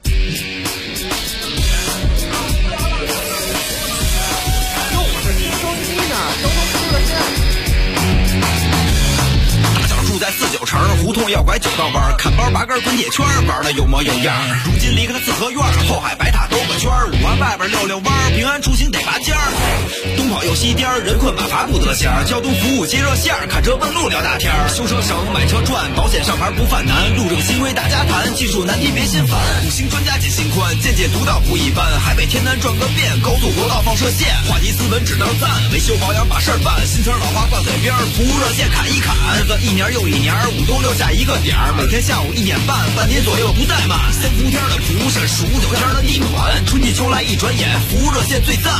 住在49城，胡同要拐9道弯，看包8根滚铁圈，玩的有模有样。如今离开了四合院，后海白塔兜个圈，5环外边溜溜弯，平安出行得拔尖儿。东跑又西颠，人困马乏不得闲，交通服务接热线，看车问路聊大天。修车省，买车赚，保险上牌不犯难，路政新规大家谈，技术难题别心烦。5星专家解心宽，见解独到不一般，海北天南转个遍，高速国道放射线，话题斯文只能赞，维修保养把事儿办，新词老话挂嘴边，服务热线砍一砍，日子一年又一年，5东6下一个点儿，每天下午1点半，半天左右不怠慢。3伏天的蒲是数9天的地暖，春季秋来一转眼，服务热线最赞。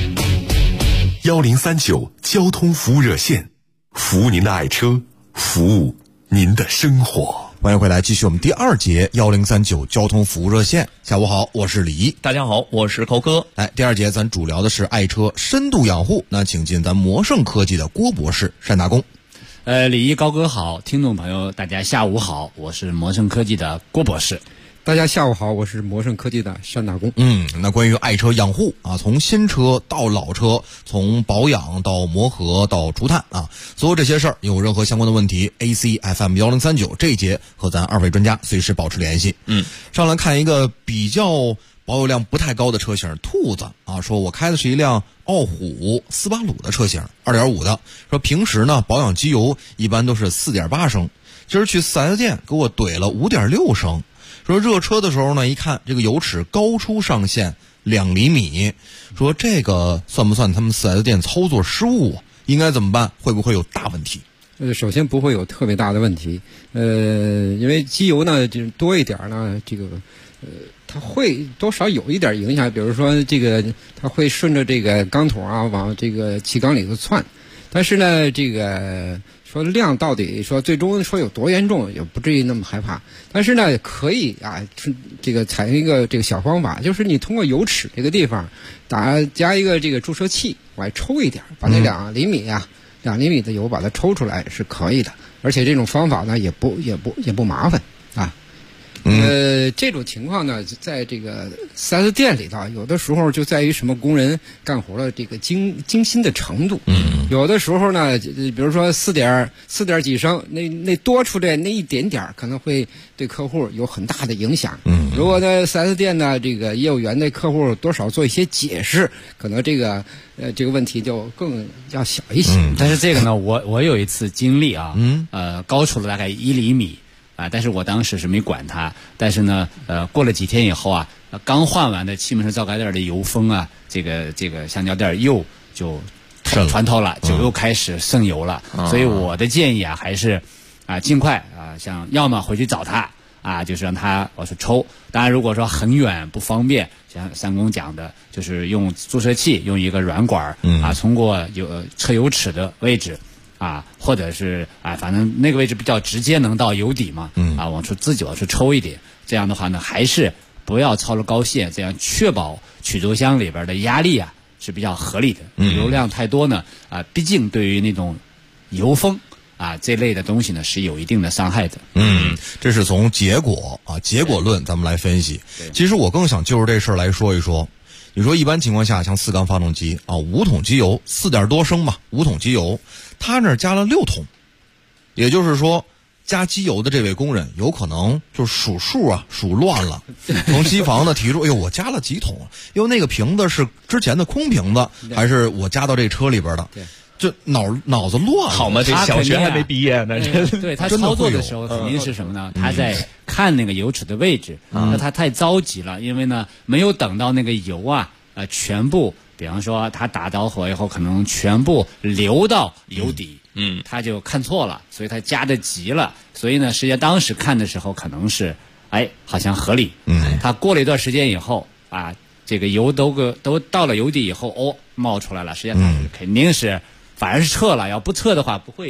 1039交通服务热线，服务您的爱车，服务您的生活。 欢迎回来，继续我们第2节1039交通服务热线。下午好，我是李一。 大家好，我是寇哥。 来，第2节咱主聊的是爱车深度养护，那请进咱魔盛科技的郭博士单大工。 李一高哥好，听众朋友大家下午好，我是魔盛科技的郭博士。 大家下午好，我是魔盛科技的单大工。 那关于爱车养护啊，从新车到老车，从保养到磨合到除碳啊，所有这些事儿有任何相关的问题 ，AC FM 1039这一节和咱2位专家随时保持联系。上来看一个比较保有量不太高的车型，兔子啊，说我开的是一辆傲虎4.8鲁的车型，2.5的，说平时呢保养机油一般都是4.8升，今儿去4S店给我怼了5.6升。说热车的时候呢，一看这个油尺高出上限2厘米，说这个算不算他们4S店操作失误啊？应该怎么办？会不会有大问题？ 首先不会有特别大的问题，因为机油呢就是多一点呢，这个它会多少有一点影响，比如说这个它会顺着这个钢筒啊往这个气缸里头窜，但是呢这个说量到底说最终说有多严重也不至于那么害怕，但是呢可以啊这个采用一个这个小方法，就是你通过油尺这个地方加一个这个注射器往外抽一点，把那2厘米的油把它抽出来是可以的，而且这种方法呢也不麻烦啊。这种情况呢，在这个4S店里头，有的时候就在于什么工人干活的这个精心的程度。有的时候呢，比如说4点几升，那多出来那一点点，可能会对客户有很大的影响。如果呢4S店呢这个业务员对客户多少做一些解释，可能这个问题就更要小一些。 但是这个呢，我有一次经历啊，高出了大概1厘米。但是我当时是没管它，但是呢，过了几天以后啊，刚换完的气门室灶盖垫的油封啊，这个橡胶垫又就穿透了，就又开始渗油了。所以我的建议啊，还是尽快像要么回去找他就是让他我说抽。当然，如果说很远不方便，像三公讲的，就是用注射器，用一个软管通过车油尺的位置。或者是反正那个位置比较直接能到油底嘛，往出自己往出抽一点，这样的话呢，还是不要超了高线，这样确保曲轴箱里边的压力是比较合理的。油量太多呢，毕竟对于那种油封这类的东西呢是有一定的伤害的。 这是从结果论咱们来分析。其实我更想就着这事儿来说一说。你说一般情况下，像4缸发动机5桶机油4点多升嘛，5桶机油，他那儿加了6桶，也就是说，加机油的这位工人有可能就是数数数乱了，从机房呢提出，哎呦，我加了几桶？因为那个瓶子是之前的空瓶子，还是我加到这车里边的？就脑子乱了。 好嘛，这小学还没毕业呢。 对，他操作的时候肯定是什么呢？他在看那个油尺的位置，那他太着急了，因为呢没有等到那个油全部，比方说他打着火以后，可能全部流到油底，他就看错了，所以他加的急了，所以呢，实际上当时看的时候可能是，好像合理，他过了一段时间以后这个油都到了油底以后，冒出来了，实际上他肯定是反而是撤了，要不撤的话不会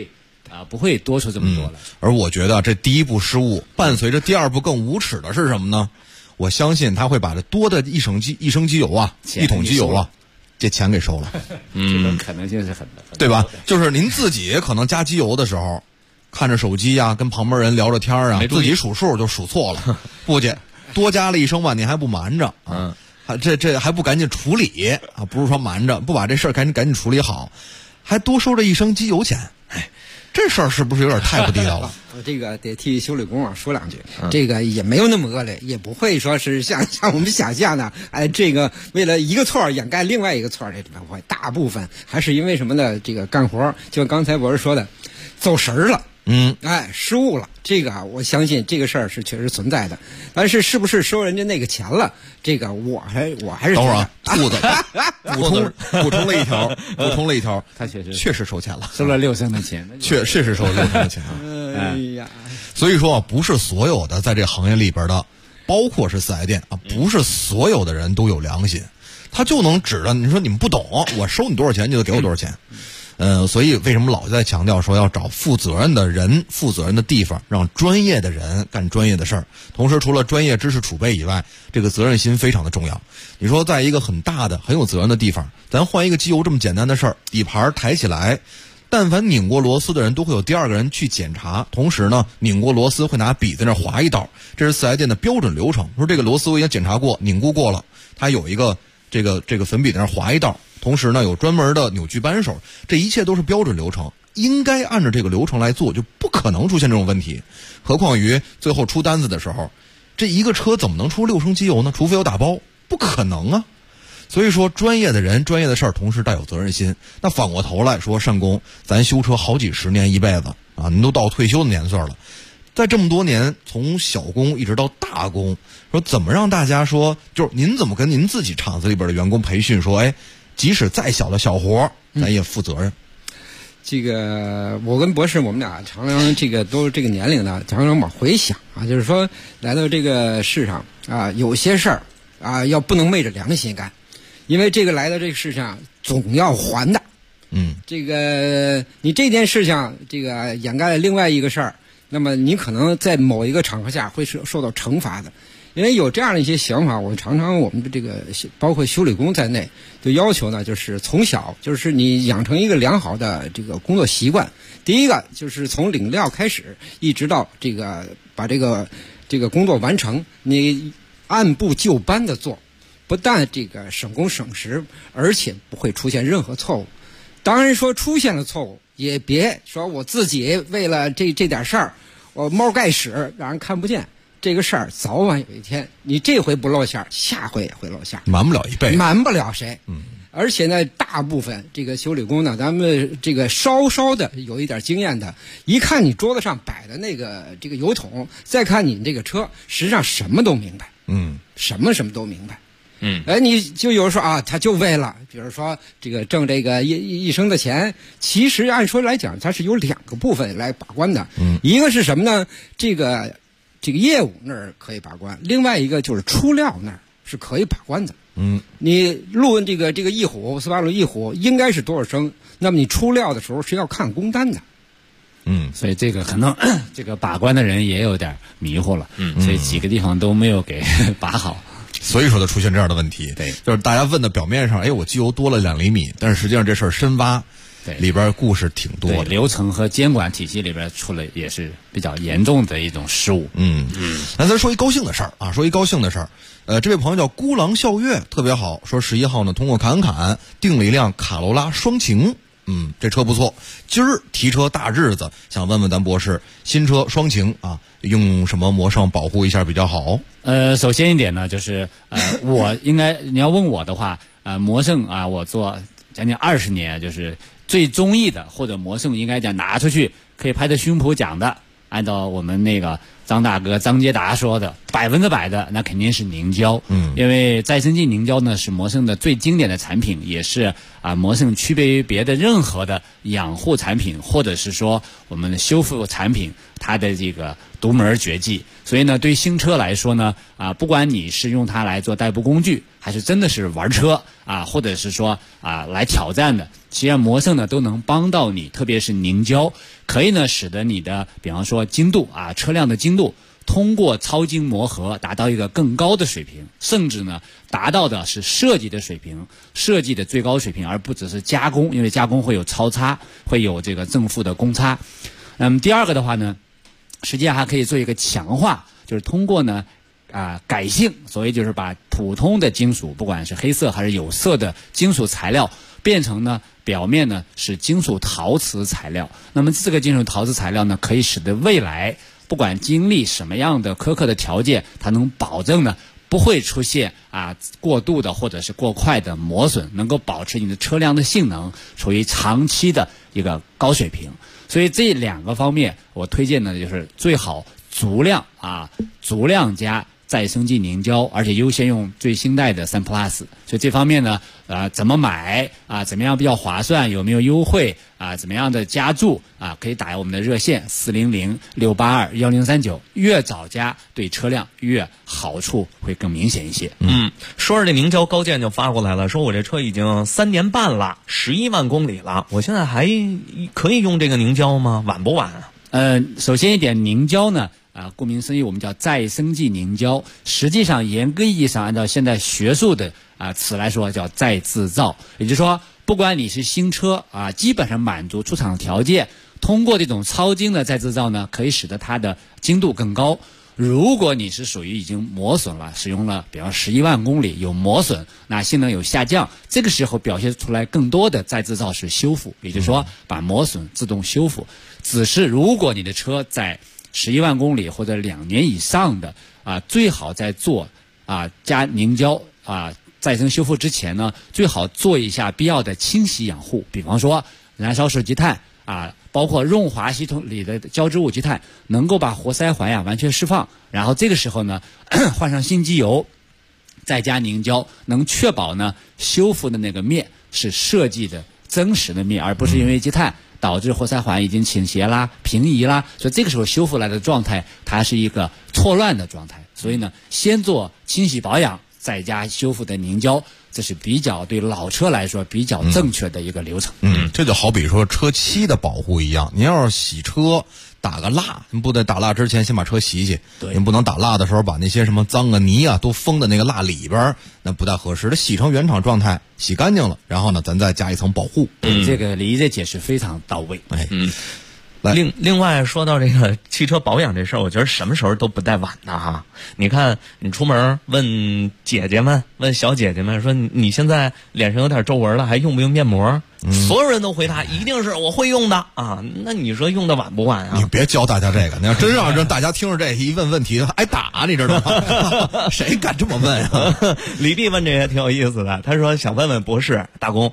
啊，不会多出这么多了。 而我觉得这第一步失误，伴随着第二步更无耻的是什么呢？我相信他会把这多的一升机油啊，1桶机油啊，这钱给收了。 这个可能性是很大， 对吧？就是您自己可能加机油的时候，看着手机呀、跟旁边人聊着天啊，自己数数就数错了，不去多加了1升吧，您还不瞒着啊？这还不赶紧处理啊？不是说瞒着，不把这事儿赶紧处理好，还多收这1升机油钱，哎。这事儿是不是有点太不地道了？ 这个得替修理工啊说两句，这个也没有那么恶劣，也不会说是像我们想象的，这个为了一个错掩盖另外一个错，这不会。大部分还是因为什么呢？这个干活就刚才博士说的，走神儿了。失误了，这个我相信这个事儿是确实存在的，但是不是收人家那个钱了？这个我还是等会儿啊，兔子补充了一条， 他确实收钱了， 收了6升的钱， 确实收了6升的钱。 哎呀， 所以说不是所有的在这行业里边的，包括是4S店啊，不是所有的人都有良心，他就能指着你说你们不懂，我收你多少钱你就给我多少钱。所以为什么老在强调说要找负责任的人、负责任的地方，让专业的人干专业的事儿。同时，除了专业知识储备以外，这个责任心非常的重要。你说，在一个很大的、很有责任的地方，咱换一个机油这么简单的事儿，底盘抬起来，但凡拧过螺丝的人都会有第2个人去检查。同时呢，拧过螺丝会拿笔在那划一道，这是4S店的标准流程。说这个螺丝我已经检查过、拧过过了，它有一个这个粉笔在那划一道。同时呢，有专门的扭矩扳手，这一切都是标准流程，应该按照这个流程来做，就不可能出现这种问题。何况于最后出单子的时候，这一个车怎么能出6升机油呢？除非有打包，不可能啊。所以说，专业的人、专业的事儿，同时带有责任心。那反过头来说，单工，咱修车好几十年、一辈子啊，您都到退休的年岁了。在这么多年，从小工一直到大工，说怎么让大家说，就是您怎么跟您自己厂子里边的员工培训说，即使再小的小活，咱也负责任。 这个我跟博士，我们俩常常这个都这个年龄呢，常常往回想啊，就是说来到这个世上啊，有些事儿啊，要不能昧着良心干，因为这个来到这个世上总要还的。这个你这件事情，这个掩盖了另外一个事儿，那么你可能在某一个场合下会受到惩罚的。因为有这样的一些想法，我们的这个包括修理工在内，就要求呢，就是从小就是你养成一个良好的这个工作习惯。第一个就是从领料开始，一直到这个把这个工作完成，你按部就班的做，不但这个省工省时，而且不会出现任何错误。当然说出现了错误，也别说我自己为了这点事儿，我猫盖屎让人看不见。这个事儿早晚有一天，你这回不露馅，下回也会露馅， 瞒不了一辈子， 瞒不了谁。而且呢，大部分这个修理工呢，咱们这个稍稍的有一点经验的，一看你桌子上摆的这个油桶，再看你这个车，实际上什么都明白。什么都明白。你就有人说啊，他就为了，比如说这个挣这个一升的钱，其实按说来讲，它是有2个部分来把关的。一个是什么呢？这个业务那儿可以把关，另外一个就是出料那儿是可以把关的。你论这个一虎斯巴鲁一虎应该是多少升，那么你出料的时候是要看工单的。 所以这个可能这个把关的人也有点迷糊了。所以几个地方都没有给把好。 所以说，它出现这样的问题， 对， 就是大家问的表面上，我机油多了2厘米，但是实际上这事儿深挖， 对， 里边故事挺多的， 流程和监管体系里边出了也是比较严重的一种失误。 那咱说一高兴的事儿啊，这位朋友叫孤狼笑月，特别好，说11号呢通过侃订了一辆卡罗拉双擎。这车不错，今儿提车大日子，想问问咱博士，新车双擎啊，用什么磨胜保护一下比较好？ 首先一点呢，就是你要问我的话，磨胜啊，我做将近20年，就是最中意的，或者磨胜应该讲拿出去可以拍着胸脯讲的，按照我们那个张大哥张捷达说的100%的，那肯定是凝胶。因为再生剂凝胶呢是摩圣的最经典的产品，也是摩圣区别于别的任何的养护产品或者是说我们的修复产品它的这个独门绝技。所以呢，对新车来说呢，不管你是用它来做代步工具，还是真的是玩车或者是说来挑战的，其实摩圣呢都能帮到你。特别是凝胶可以呢使得你的比方说精度车辆的精度通过超精磨合达到一个更高的水平，甚至呢达到的是设计的水平，设计的最高水平，而不只是加工，因为加工会有超差，会有这个正负的公差。第二个的话呢，实际上还可以做一个强化，就是通过呢改性，所谓就是把普通的金属，不管是黑色还是有色的金属材料，变成呢表面呢是金属陶瓷材料。那么这个金属陶瓷材料呢，可以使得未来不管经历什么样的苛刻的条件，它能保证呢不会出现过度的或者是过快的磨损，能够保持你的车辆的性能处于长期的一个高水平。所以这两个方面我推荐的就是最好足量加再生剂凝胶，而且优先用最新代的3 Plus。所以这方面呢怎么买怎么样比较划算，有没有优惠怎么样的加注可以打我们的热线400-682-1039，越早加对车辆越好处会更明显一些。 说着这凝胶，高健就发过来了，说我这车已经3年半了，11万公里了，我现在还可以用这个凝胶吗？晚不晚首先一点，凝胶呢顾名思义，我们叫再生剂凝胶，实际上严格意义上按照现在学术的词来说叫再制造。也就是说，不管你是新车基本上满足出厂条件，通过这种超精的再制造呢，可以使得它的精度更高。如果你是属于已经磨损了，使用了比方11万公里有磨损，那性能有下降，这个时候表现出来更多的再制造是修复，也就是说把磨损自动修复。只是如果你的车在11万公里或者2年以上的最好在做加凝胶再生修复之前呢，最好做一下必要的清洗养护，比方说燃烧式积碳包括润滑系统里的胶质物积碳，能够把活塞环完全释放。然后这个时候呢换上新机油，再加凝胶，能确保呢修复的那个面是设计的真实的面，而不是因为积碳导致活塞环已经倾斜啦、平移啦，所以这个时候修复来的状态它是一个错乱的状态。所以呢，先做清洗保养，再加修复的凝胶，这是比较对老车来说比较正确的一个流程。 这就好比说车漆的保护一样，您要是洗车打个蜡，您不得打蜡之前先把车洗洗，您不能打蜡的时候把那些什么脏泥都封在那个蜡里边，那不太合适。它洗成原厂状态，洗干净了，然后呢咱再加一层保护。 这个李毅的解释非常到位。 另外说到这个汽车保养这事儿，我觉得什么时候都不带晚的哈。你看你出门问姐姐们，问小姐姐们说你现在脸上有点皱纹了，还用不用面膜？所有人都回答一定是我会用的那你说用的晚不晚你别教大家这个，你要真让大家听着这一问问题挨打，你知道吗？谁敢这么问李碧问这也挺有意思的，他说想问问博士大公，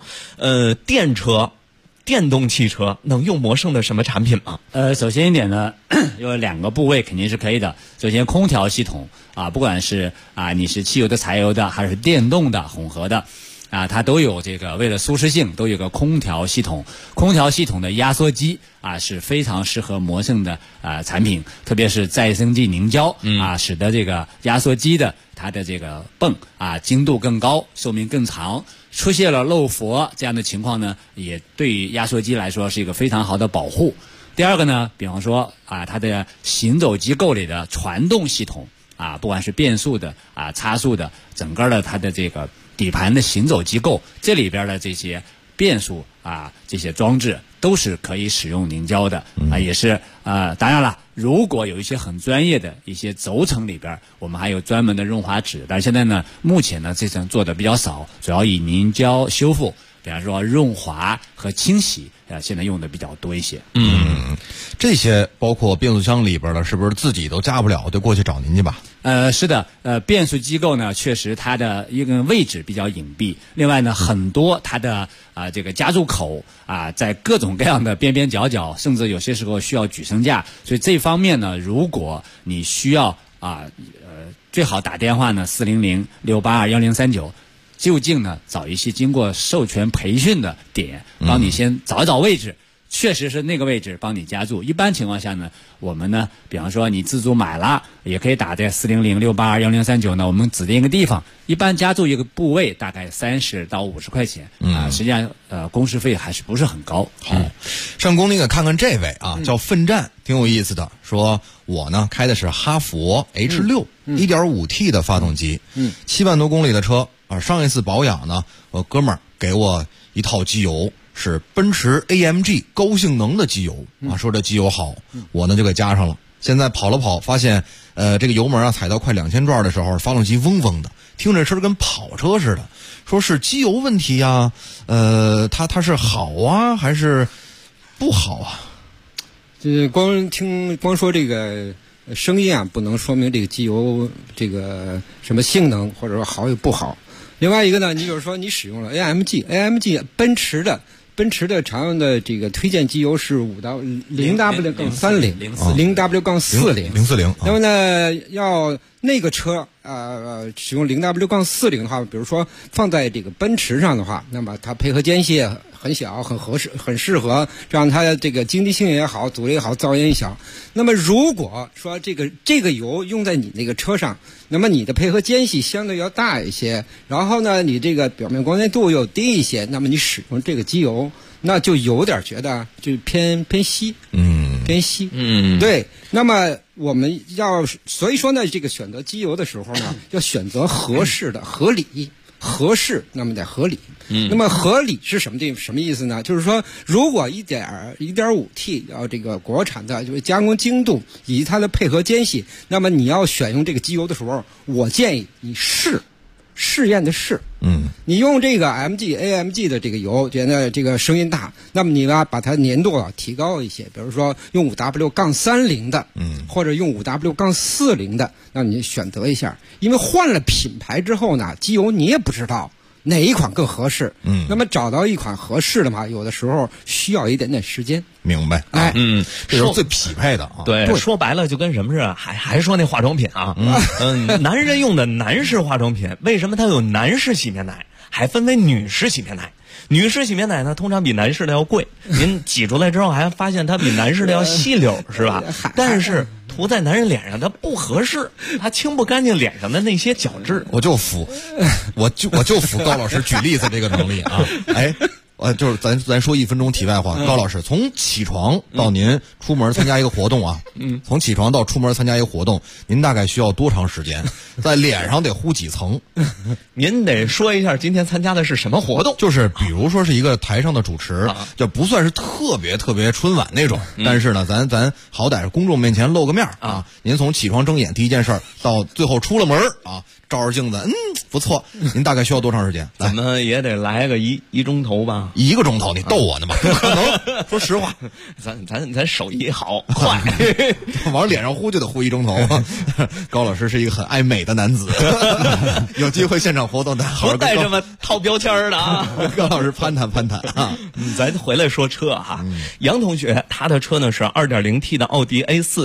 电动汽车能用摩圣的什么产品吗？ 首先一点呢，有2个部位肯定是可以的。首先空调系统不管是你是汽油的、柴油的还是电动的、混合的它都有这个为了舒适性都有个空调系统。空调系统的压缩机是非常适合摩圣的产品，特别是再生剂凝胶使得这个压缩机的它的这个泵精度更高，寿命更长。出现了漏佛这样的情况呢，也对于压缩机来说是一个非常好的保护。第二个呢，比方说它的行走机构里的传动系统不管是变速的差速的，整个的它的这个底盘的行走机构，这里边的这些变速这些装置都是可以使用凝胶的也是当然了，如果有一些很专业的一些轴承里边，我们还有专门的润滑纸，但是现在呢，目前呢这层做的比较少，主要以凝胶修复，比方说润滑和清洗现在用的比较多一些。 这些包括变速箱里边的，是不是自己都加不了，就过去找您去吧？ 是的，变速机构呢，确实它的一个位置比较隐蔽。另外呢，很多它的这个加注口在各种各样的边边角角，甚至有些时候需要举升架。所以这方面呢，如果你需要最好打电话呢400-682-1039，就近呢找一些经过授权培训的点，帮你先找一找位置。确实是那个位置帮你加注。一般情况下呢，我们呢，比方说你自主买了，也可以打在400-682-1039呢，我们指定一个地方，一般加注一个部位大概30到50块钱实际上工时费还是不是很高。 好，上工那个看看这位叫奋战，挺有意思的，说我呢开的是哈佛 H6 1.5T 的发动机，7万多公里的车上一次保养呢，我哥们儿给我一套机油。是奔驰 AMG 高性能的机油说这机油好，我呢就给加上了。现在跑了跑，发现这个油门踩到快2000转的时候，发动机嗡嗡的，听着声跟跑车似的。说是机油问题呀，它是好啊还是不好啊？ 光说这个声音不能说明这个机油这个什么性能或者说好与不好。另外一个呢，你比如说你使用了 AMG 奔驰的常用的这个推荐机油是0W-30、0W-40。那么呢，要那个车使用0W-40的话，比如说放在这个奔驰上的话，那么它配合间隙很小，很合适，很适合，这样它的这个经济性也好，阻力也好，噪音也小。那么如果说这个油用在你那个车上，那么你的配合间隙相对要大一些，然后呢，你这个表面光线度又低一些，那么你使用这个机油，那就有点觉得就偏稀，偏稀，对。那么我们所以说呢，这个选择机油的时候呢，要选择合适的、合理。合适，那么得合理。那么合理是什么意思呢？就是说，如果1.5T 要这个国产的，就是加工精度以及它的配合间隙，那么你要选用这个机油的时候，我建议你试验的试。你用这个 AMG 的这个油，觉得这个声音大，那么你把它粘度提高一些，比如说用5W-30的，或者用5W-40的，那你选择一下，因为换了品牌之后呢，机油你也不知道哪一款更合适。那么找到一款合适的嘛，有的时候需要一点点时间。 明白。这是最匹配的对，说白了就跟什么似的，还说那化妆品男人用的男士化妆品，为什么它有男士洗面奶，还分为女士洗面奶？女士洗面奶呢，通常比男士的要贵，您挤出来之后还发现它比男士的要细溜，是吧？但是涂在男人脸上它不合适，它清不干净脸上的那些角质。 我就服高老师举例子这个能力就是咱说1分钟题外话，高老师从起床到您出门参加一个活动从起床到出门参加一个活动，您大概需要多长时间？在脸上得糊几层？ 您得说一下今天参加的是什么活动？ 就是比如说是一个台上的主持，就不算是特别春晚那种，但是呢，咱好歹是公众面前露个面您从起床睁眼第一件事到最后出了门照着镜子，不错。您大概需要多长时间？ 怎么也得来个一钟头吧 ？1个钟头？你逗我呢吧？不可能，说实话， 咱手艺好快， 往脸上呼就得呼1钟头。高老师是一个很爱美的男子，有机会现场活动的， 不带这么套标签的高老师攀谈咱回来说车杨同学他的车呢是 2.0T 的奥迪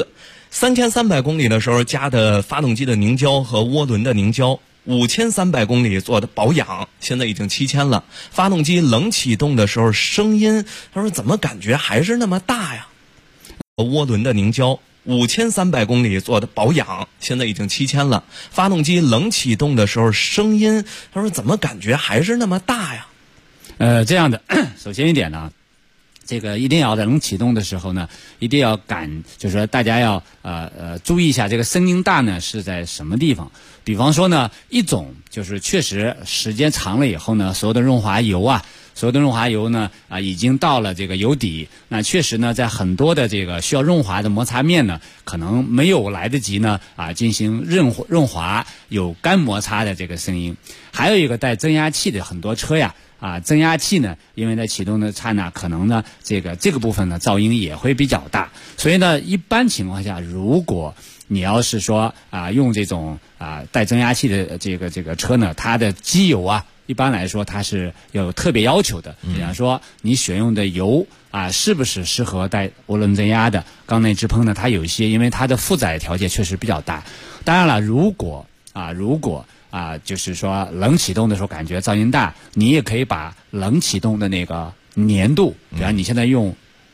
A4。3300公里的时候加的发动机的凝胶和涡轮的凝胶，5300公里做的保养，现在已经7000了。发动机冷启动的时候声音，他说怎么感觉还是那么大呀？涡轮的凝胶5300公里做的保养，现在已经7000了。发动机冷启动的时候声音，他说怎么感觉还是那么大呀？ 这样的，首先一点呢，这个一定要在冷启动的时候呢，一定要就是说大家要注意一下这个声音大呢是在什么地方。比方说呢，一种就是确实时间长了以后呢，所有的润滑油呢已经到了这个油底，那确实呢在很多的这个需要润滑的摩擦面呢，可能没有来得及呢进行润滑，有干摩擦的这个声音。还有一个带增压器的很多车呀， 增压器呢，因为在启动的刹那，可能呢这个部分呢噪音也会比较大。所以呢，一般情况下，如果你要是说用这种带增压器的这个车呢，它的机油一般来说它是有特别要求的。比方说你选用的油是不是适合带涡轮增压的？缸内直喷呢，它有一些因为它的负载条件确实比较大。当然了，如果就是说冷启动的时候感觉噪音大，你也可以把冷启动的那个粘度，比方你现在用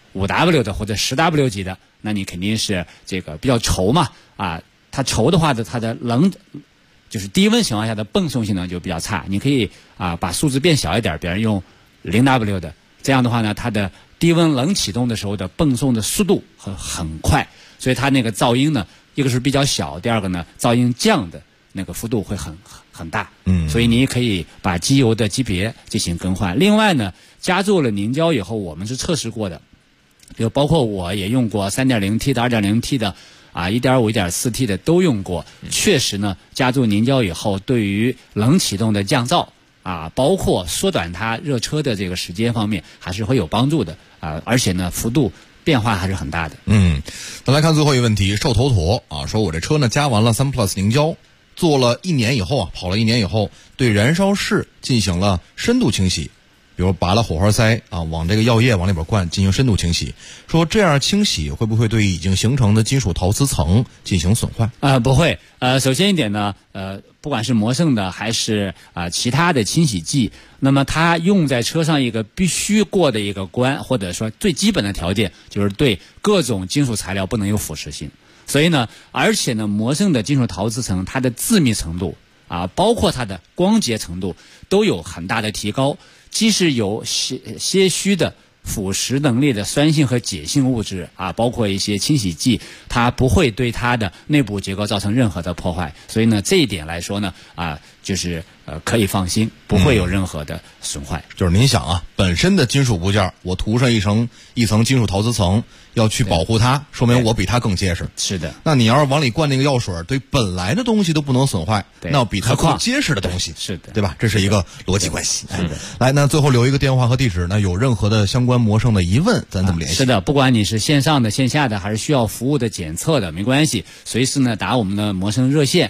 5W 的或者10W 级的，那你肯定是这个比较稠嘛它稠的话它的冷就是低温情况下的泵送性能就比较差。你可以把数字变小一点，比方用0W 的，这样的话呢，它的低温冷启动的时候的泵送的速度很快，所以它那个噪音呢，一个是比较小，第二个呢，噪音降的那个幅度会很大。所以你可以把机油的级别进行更换。另外呢，加注了凝胶以后，我们是测试过的，比如包括我也用过 3.0T 的 2.0T 的1.5 1.4T 的都用过。确实呢，加注凝胶以后，对于冷启动的降噪包括缩短它热车的这个时间方面还是会有帮助的而且呢幅度变化还是很大的。 咱来看最后一个问题，瘦头陀说我这车呢加完了3 Plus 凝胶，做了1年以后跑了1年以后，对燃烧室进行了深度清洗，比如拔了火花塞往这个药液往里边灌进行深度清洗，说这样清洗会不会对已经形成的金属陶瓷层进行损坏？ 不会。首先一点呢，不管是魔胜的还是其他的清洗剂，那么它用在车上一个必须过的一个关，或者说最基本的条件就是对各种金属材料不能有腐蚀性。所以呢，而且呢，魔胜的金属陶瓷层它的致密程度包括它的光洁程度都有很大的提高。即使有些许的腐蚀能力的酸性和碱性物质包括一些清洗剂，它不会对它的内部结构造成任何的破坏。所以呢，这一点来说呢就是可以放心，不会有任何的损坏。 就是您想本身的金属部件我涂上一层金属陶瓷层，要去保护它，说明我比它更结实。 是的。 那你要是往里灌那个药水，对本来的东西都不能损坏，那比它更结实的东西， 是的， 对吧？这是一个逻辑关系。是的。来，那最后留一个电话和地址，那有任何的相关魔胜的疑问，咱怎么联系？ 是的，不管你是线上的、线下的，还是需要服务的、检测的，没关系，随时呢打我们的魔胜热线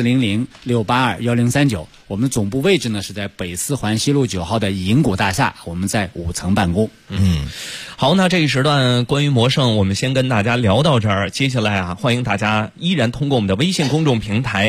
400-682-1039。我们总部位置呢是在北四环西路9号的银谷大厦，我们在5层办公。 好，那这一时段关于魔胜我们先跟大家聊到这儿。接下来欢迎大家依然通过我们的微信公众平台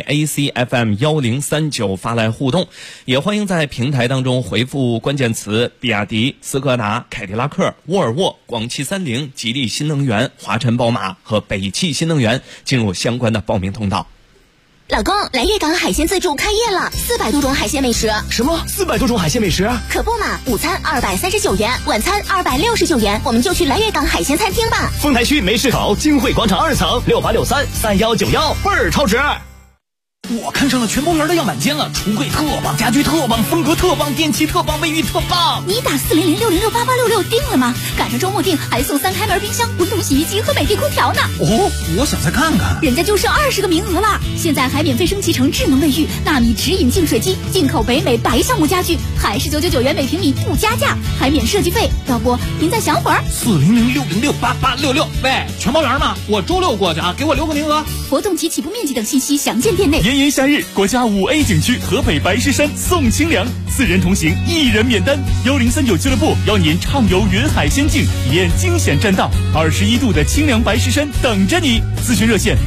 ACFM1039 发来互动，也欢迎在平台当中回复关键词比亚迪、斯柯达、凯迪拉克、沃尔沃、广汽30、吉利新能源、华晨宝马和北汽新能源，进入相关的报名通道。 老公，来粤港海鲜自助开业了，400多种海鲜美食。 什么400多种海鲜美食？ 可不嘛，午餐239元，晚餐269元，我们就去来粤港海鲜餐厅吧。 丰台区梅市口金汇广场2层68633191，倍儿超值。我看上了全包园的样板间了，橱柜特棒，家居特棒，风格特棒，电器特棒，卫浴特棒。 你打400-606-8866定了吗？赶上周末定还送3开门冰箱、滚筒洗衣机和美的空调呢。 我想再看看。 人家就剩20个名额了，现在还免费升级成智能卫浴、纳米直饮净水机、进口北美白橡木家具，还是999元每平米不加价，还免设计费。要不您再想会儿 ？400-606-8866。喂，全包园吗？我周6过去给我留个名额。 活动及起步面积等信息详见店内。 炎炎夏日，国家5A 景区河北白石山送清凉，4人同行1人免单。1039俱乐部邀您畅游云海仙境，体验惊险栈道，21度的清凉白石山等着你。咨询热线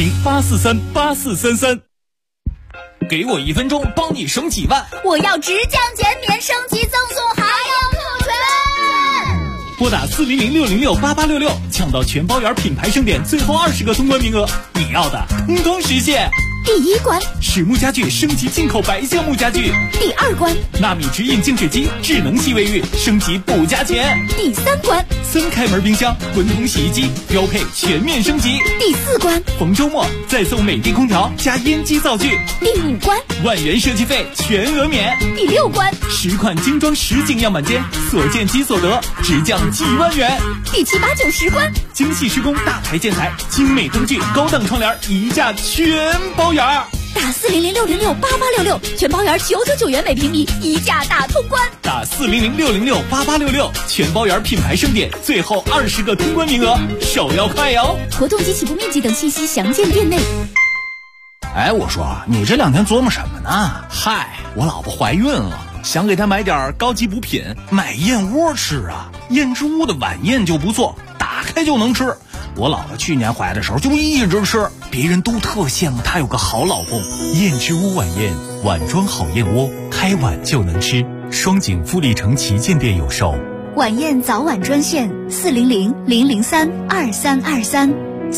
400-843-8433。 给我1分钟，帮你省几万。 我要直降减免，升级赠送还有特权。 拨打400-606-8866，抢到全包园品牌盛典最后20个通关名额，你要的通通实现。 第1关， 实木家具升级进口白橡木家具。 第2关， 纳米直饮净水机、智能系卫浴升级不加钱。 第3关 ，3开门冰箱、滚筒洗衣机标配全面升级。 第4关， 逢周末再送美的空调加烟机灶具。 第5关， 万元设计费全额免。 第6关 ，10款精装实景样板间，所见即所得，直降几万元。 第7、8、9、10关， 精细施工大牌建材，精美灯具高档窗帘，一价全包圆。 打400-606-8866，全包圆999元每平米，一价大通关。 打400-606-8866，全包圆品牌盛典，最后20个通关名额，手要快哟！ 活动及起步面积等信息详见店内。 哎，我说你这2天琢磨什么呢？ 嗨，我老婆怀孕了，想给她买点高级补品， 买燕窝吃啊！燕之屋的晚宴就不错，打开就能吃。我老婆去年怀的时候就一直吃，别人都特羡慕她有个好老公。 燕之屋晚宴，碗装好燕窝，开碗就能吃。双井富力城旗舰店有售。 晚宴早晚专线400-003-2323。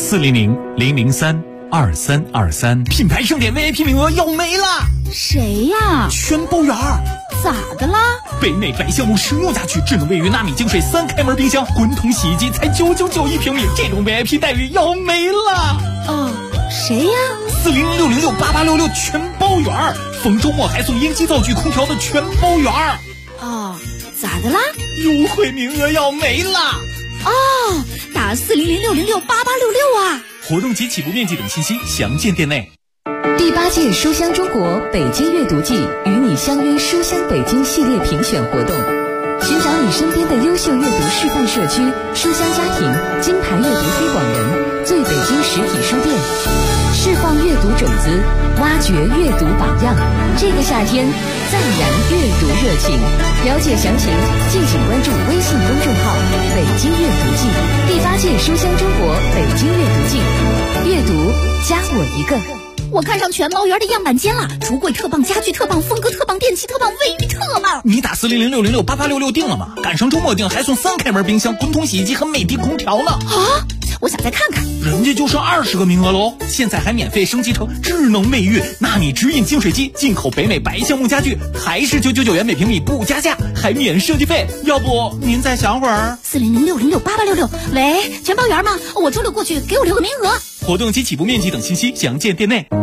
400-003-2323。 品牌盛典 VIP 名额要没了。 谁呀？ 全包圆。 咋的啦？ 北美白橡木实用家具，智能卫浴纳米净水3开门冰箱，滚筒洗衣机才999一平米，这种 VIP 待遇要没了。 谁呀 ？400-606-8866全包圆，逢周末还送烟机灶具空调的全包圆。 咋的啦？ 优惠名额要没了。 打400-606-8866啊！ 活动及起步面积等信息详见店内。 第8届书香中国北京阅读季与你相约书香北京系列评选活动，寻找你身边的优秀阅读示范社区、书香家庭、金牌阅读推广人、最北京实体书店，释放阅读种子，挖掘阅读榜样。这个夏天再燃阅读热情。了解详情，敬请关注微信公众号“北京阅读季”。第8届书香中国北京阅读季，阅读加我一个。 我看上全包圆的样板间了，橱柜特棒，家具特棒，风格特棒，电器特棒，卫浴特棒。 你打400-606-8866订了吗？赶上周末订还送3开门冰箱、滚筒洗衣机和美的空调呢。 我想再看看。 人家就剩20个名额喽，现在还免费升级成智能卫浴，纳米直饮净水机，进口北美白橡木家具，还是999元每平米不加价，还免设计费。要不您再想会儿 ？400-606-8866，喂，全包圆吗？我周6过去，给我留个名额。 活动及起步面积等信息详见店内。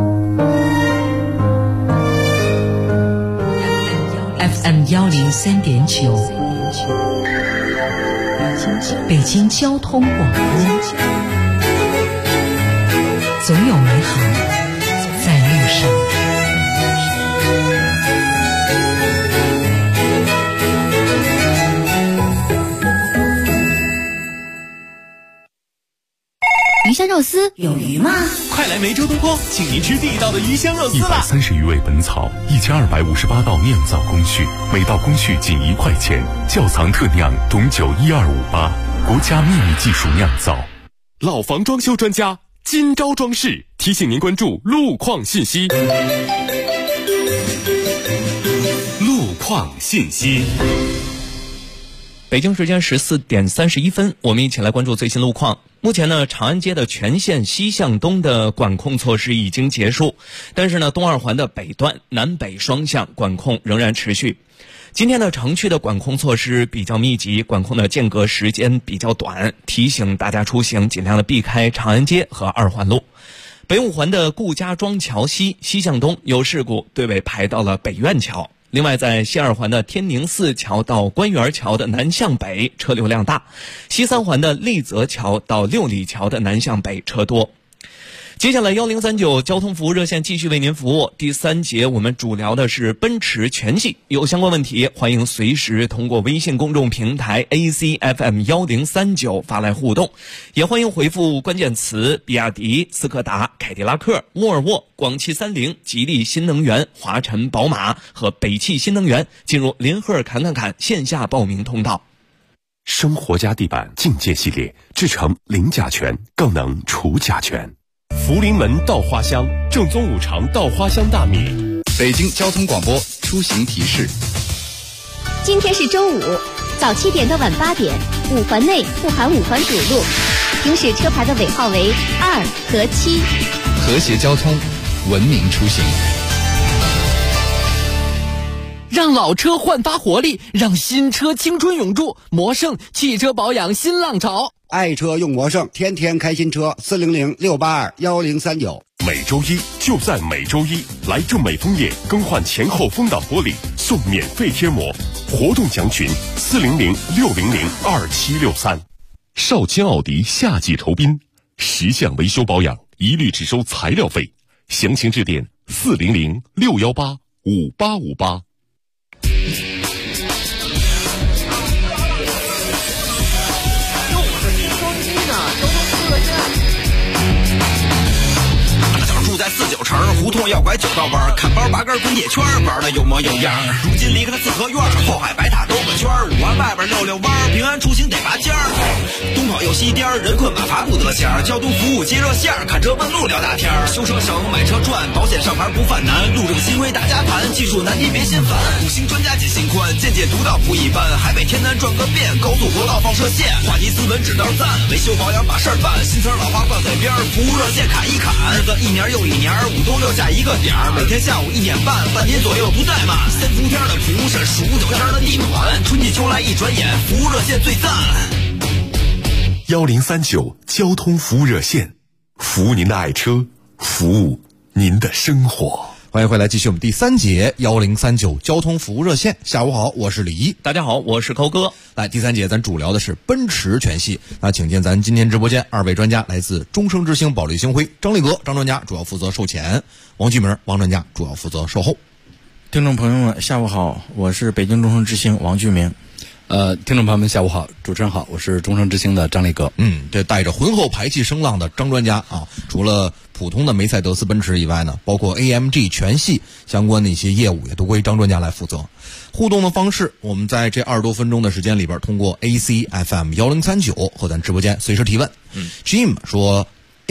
FM 103.9，北京交通广播，总有美好在路上。 鱼香肉丝有鱼吗？ 快来梅州东坡，请您吃地道的鱼香肉丝啦 ！130余味本草，1258道酿造工序，每道工序仅1块钱。窖藏特酿董酒12588，国家秘密技术酿造。 老房装修专家金招装饰提醒您关注路况信息。路况信息。 北京时间14点31分，我们一起来关注最新路况。目前呢，长安街的全线西向东的管控措施已经结束，但是呢，东二环的北段南北双向管控仍然持续。今天的城区的管控措施比较密集，管控的间隔时间比较短，提醒大家出行尽量的避开长安街和二环路。北五环的顾家庄桥西向东有事故，队尾排到了北苑桥。另外，在西二环的天宁寺桥到官园桥的南向北车流量大，西三环的丽泽桥到六里桥的南向北车多。接下来1039交通服务热线继续为您服务。第3节我们主聊的是奔驰全系，有相关问题欢迎随时通过微信公众平台 ACFM1039 发来互动，也欢迎回复关键词比亚迪、斯柯达、凯迪拉克、沃尔沃、广汽30、吉利新能源、华晨宝马和北汽新能源进入林赫侃线下报名通道。 生活家地板境界系列，制成零甲醛，更能除甲醛。福临门稻花香，正宗五常稻花香大米。 北京交通广播出行提示： 今天是周五，早7点到晚8点，5环内不含5环主路，行驶车牌的尾号为2和7。 和谐交通，文明出行。 让老车焕发活力，让新车青春永驻。魔胜汽车保养新浪潮， 爱车用魔胜，天天开新车。400-682-1039。 每周一就在每周一，来正美枫叶更换前后风挡玻璃，送免费贴膜。活动详询400-600-2763。少卿奥迪夏季酬宾，10项维修保养一律只收材料费，详情致电 400-618-5858。 住在49城，胡同要拐9道弯，看包8根滚铁圈，玩的有模有样。如今离开了四合院，后海白塔兜个圈，5环外边溜溜弯，平安出行得拔尖儿。东跑又西颠，人困马乏不得闲，交通服务接热线，看车问路聊大天，修车省买车赚，保险上牌不犯难，路这个新规大家谈，技术难题别心烦，五星专家解心宽，见解独到不一般，海北天南转个遍，高速国道放射线，话题斯文指道赞，维修保养把事儿办，新词老话挂嘴边，服务热线砍一砍，日子一年又一年，5冬6夏一个点儿，每天下午1点半，半年左右不怠慢。3伏天的蒲是数9天的地暖，春季秋来一转眼，服务热线最赞。 1039交通服务热线，服务您的爱车，服务您的生活。 欢迎回来，继续我们第3节1039交通服务热线。下午好，我是李一。 大家好，我是寇哥。 来，第3节咱主聊的是奔驰全系。那请见咱今天直播间2位专家，来自终生之星保利星辉，张立格张专家主要负责售前，王继明王专家主要负责售后。 听众朋友们，下午好，我是北京终生之星王继明。 听众朋友们，下午好，主持人好，我是终生之星的张立格。 这带着浑厚排气声浪的张专家啊，除了普通的梅赛德斯奔驰以外呢，包括 AMG 全系相关的一些业务也都归张专家来负责。互动的方式，我们在这20多分钟的时间里边，通过 AC/FM 1039和咱直播间随时提问。Jim 说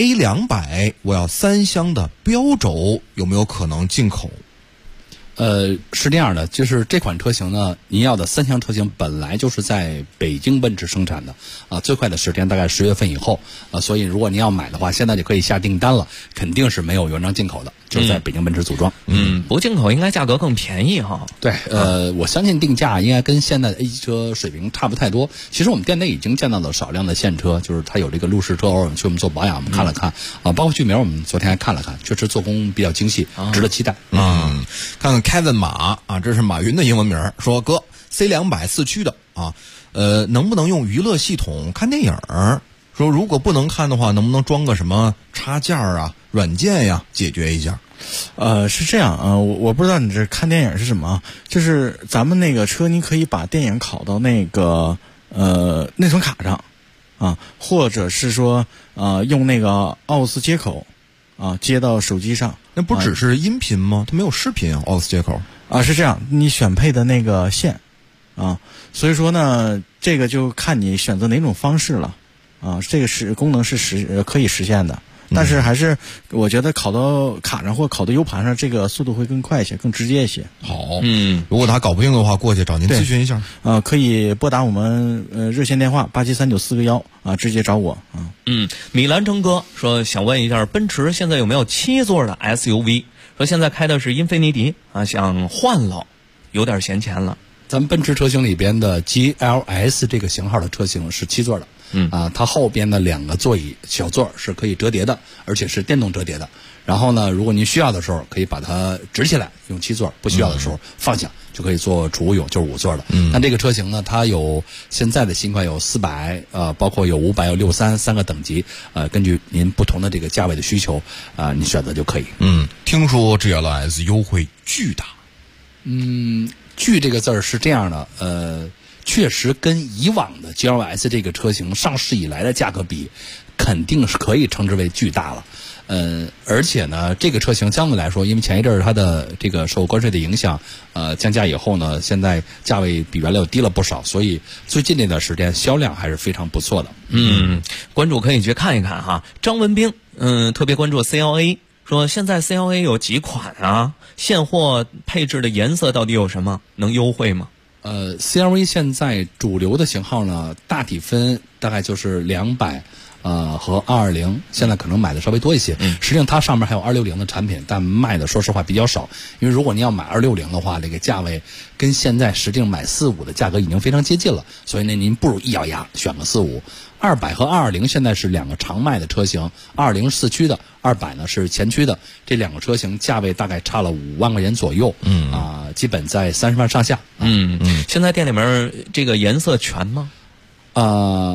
A200 我要3厢的标轴，有没有可能进口？ 是这样的，就是这款车型呢，您要的3厢车型本来就是在北京奔驰生产的最快的时间大概10月份以后所以如果您要买的话，现在就可以下订单了，肯定是没有原装进口的，就是在北京奔驰组装。 不进口应该价格更便宜哈。 对，我相信定价应该跟现在的 A 级车水平差不太多。其实我们店内已经见到了少量的现车，就是它有这个路试车，偶尔去我们做保养，我们看了看包括剧名我们昨天还看了看，确实做工比较精细，值得期待。 看看 Kevin 马啊，这是马云的英文名，说哥 C200 4驱的啊，能不能用娱乐系统看电影？说如果不能看的话，能不能装个什么插件啊、软件呀，解决一下？ 是这样啊，我不知道你这看电影是什么，就是咱们那个车，你可以把电影拷到那个内存卡上啊，或者是说用那个 AUX 接口接到手机上。 那不只是音频吗？它没有视频啊 ，AUX 接口是这样，你选配的那个线所以说呢，这个就看你选择哪种方式了这个功能是可以实现的。但是还是我觉得拷到卡上或拷到 U 盘上，这个速度会更快一些，更直接一些。 好，如果他搞不定的话，过去找您咨询一下。 可以拨打我们热线电话873941直接找我米兰征哥说想问一下，奔驰现在有没有7座的 SUV？ 说现在开的是英菲尼迪想换了，有点闲钱了。 咱们奔驰车型里边的 GLS 这个型号的车型是7座的。它后边的2个座椅小座是可以折叠的，而且是电动折叠的。然后呢，如果您需要的时候可以把它直起来用7座，不需要的时候放下就可以做储物用，就是5座的。但这个车型呢，它有现在的新款有400包括有500有63 3个等级根据您不同的这个价位的需求你选择就可以。 听说 GLS 优惠巨大。 巨这个字儿是这样的，确实跟以往的 GLS 这个车型上市以来的价格比，肯定是可以称之为巨大了。而且呢，这个车型相对来说，因为前一阵儿它的这个受关税的影响，降价以后呢，现在价位比原来又低了不少，所以最近那段时间销量还是非常不错的。 关注可以去看一看哈。张文斌，特别关注 CLA， 说现在 CLA 有几款啊？现货配置的颜色到底有什么？能优惠吗 ？CLA 现在主流的型号呢，大体分大概就是200和220，现在可能买的稍微多一些。实际上它上面还有260的产品，但卖的说实话比较少。因为如果您要买260的话，这个价位跟现在实际买45的价格已经非常接近了，所以呢，您不如一咬牙选个45。200和220现在是2个常卖的车型，220是4驱的，200呢是前驱的，这2个车型价位大概差了5万块钱左右，基本在30万上下。 现在店里面这个颜色全吗？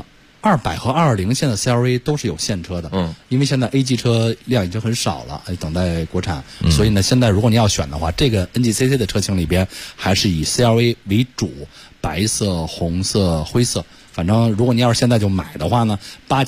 200和220现在 CR-V 都是有现车的，因为现在 A 级车量已经很少了，等待国产，所以呢，现在如果你要选的话，这个 NGCC 的车型里边还是以 CR-V 为主，白色、红色、灰色。反正如果你要是现在就买的话呢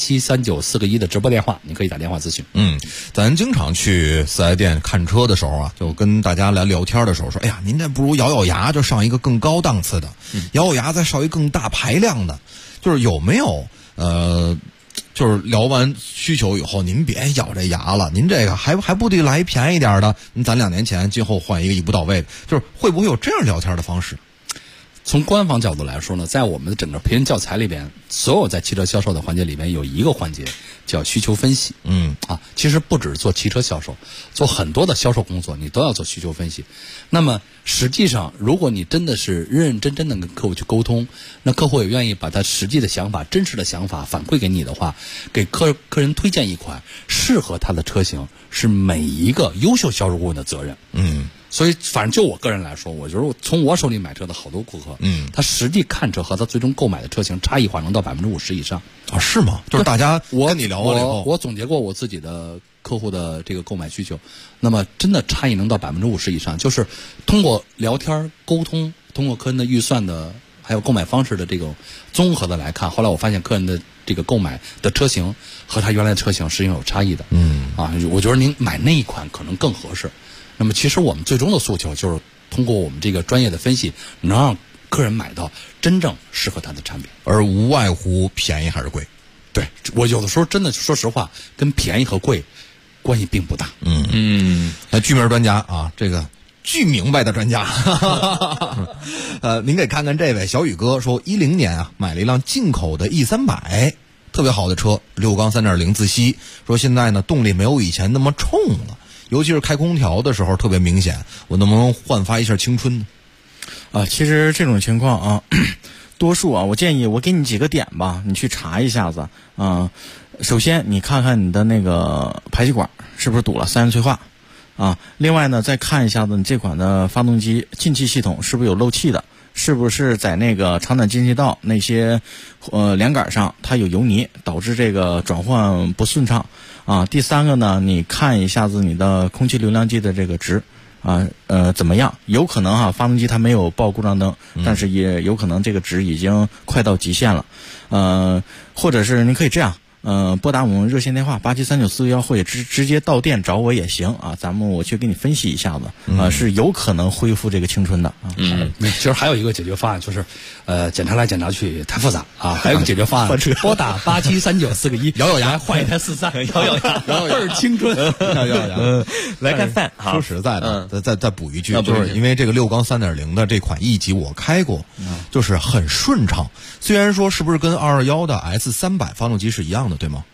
，873941的直播电话，你可以打电话咨询。 咱经常去四 S 店看车的时候啊，就跟大家来聊天的时候说，哎呀，您这不如咬咬牙就上一个更高档次的，咬咬牙再上一更大排量的，就是有没有就是聊完需求以后，您别咬这牙了，您这个还不得来便宜点的？咱2年前今后换一个一步到位的，就是会不会有这样聊天的方式？ 从官方角度来说呢，在我们的整个培训教材里边，所有在汽车销售的环节里边有一个环节叫需求分析。其实不只是做汽车销售，做很多的销售工作你都要做需求分析。那么实际上，如果你真的是认认真真的跟客户去沟通，那客户也愿意把他实际的想法、真实的想法反馈给你的话，给客人推荐一款适合他的车型，是每一个优秀销售顾问的责任。所以反正就我个人来说，我觉得从我手里买车的好多顾客，他实际看车和他最终购买的车型差异化能到50%以上啊？是吗？就是大家跟你聊过了以后， 我总结过我自己的客户的这个购买需求，那么真的差异能到50%以上，就是通过聊天沟通，通过客人的预算的还有购买方式的这种综合的来看，后来我发现客人的这个购买的车型和他原来的车型实际上有差异的。我觉得您买那一款可能更合适。那么其实我们最终的诉求就是通过我们这个专业的分析，能让客人买到真正适合他的产品， 而无外乎便宜还是贵。 对，我有的时候真的说实话，跟便宜和贵关系并不大。 那巨名专家啊，这个巨明白的专家。您给看看这位小雨哥说，10年啊买了一辆进口的 E300，特别好的车，6缸3.0自吸，说现在呢动力没有以前那么冲了。尤其是开空调的时候特别明显，我能不能焕发一下青春呢？ 其实这种情况啊，多数啊，我建议我给你几个点吧，你去查一下子。首先你看看你的那个排气管是不是堵了，三元催化啊。另外呢，再看一下子你这款的发动机进气系统是不是有漏气的，是不是在那个长短进气道那些连杆上它有油泥，导致这个转换不顺畅。第三个呢，你看一下子你的空气流量计的这个值怎么样？有可能发动机它没有报故障灯，但是也有可能这个值已经快到极限了。或者是你可以这样，拨打我们热线电话873941，或者直接到店找我也行啊。我去给你分析一下子，是有可能恢复这个青春的啊。 其实还有一个解决方案，就是检查来检查去太复杂啊。还有一个解决方案，拨打873941， 咬咬牙换一台43， 咬咬牙， 倍儿青春， 咬咬牙。 来看饭， 说实在的，再补一句，就是因为这个6缸3.0的这款 E 级我开过，就是很顺畅。虽然说是不是跟221的 S300发动机是一样的，对吗？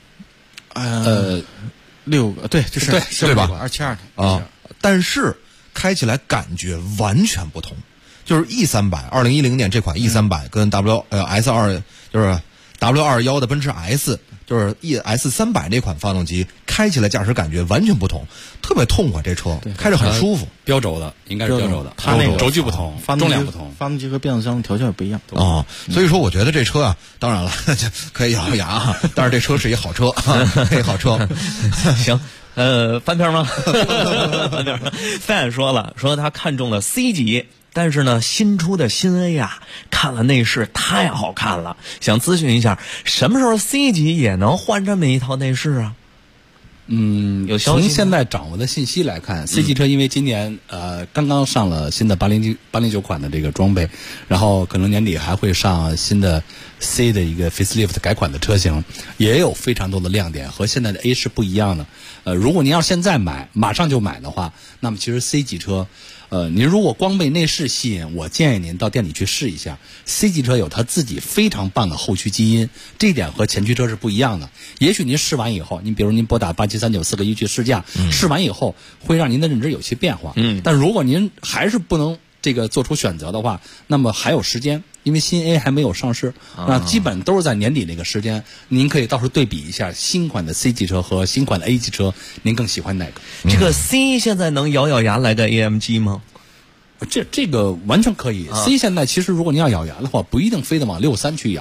对，就是对吧 ？272 啊，但是开起来感觉完全不同。就是 E300，2010年这款 E300 跟 S2 就是 W21的奔驰 S， 就是 S300 这款发动机开起来驾驶感觉完全不同，特别痛快，这车开着很舒服。 标轴的应该是标轴的， 它那个轴距不同，重量不同， 发动机和变速箱调教也不一样所以说我觉得这车啊，当然了可以咬咬牙，但是这车是一好车，一好车。 行。翻篇吗？翻篇。范说他看中了 C 级，但是呢，新出的新 A 啊，看了内饰太好看了，想咨询一下，什么时候 C 级也能换这么一套内饰啊？有消息。 从现在掌握的信息来看，C 级车因为今年刚刚上了新的809款的这个装备，然后可能年底还会上新的 C 的一个 facelift 改款的车型，也有非常多的亮点，和现在的 A 是不一样的。如果您要现在买，马上就买的话，那么其实 C 级车，您如果光被内饰吸引，我建议您到店里去试一下。C 级车有它自己非常棒的后驱基因，这一点和前驱车是不一样的。也许您试完以后，您比如您拨打873941去试驾，试完以后会让您的认知有些变化。但如果您还是不能这个做出选择的话，那么还有时间。因为新 A 还没有上市，那基本都是在年底那个时间，您可以到时候对比一下新款的 C 级车和新款的 A 级车，您更喜欢哪个？ 这个 C 现在能咬咬牙来个 AMG 吗？ 这个完全可以。C 现在其实如果你要咬牙的话，不一定非得往63去咬。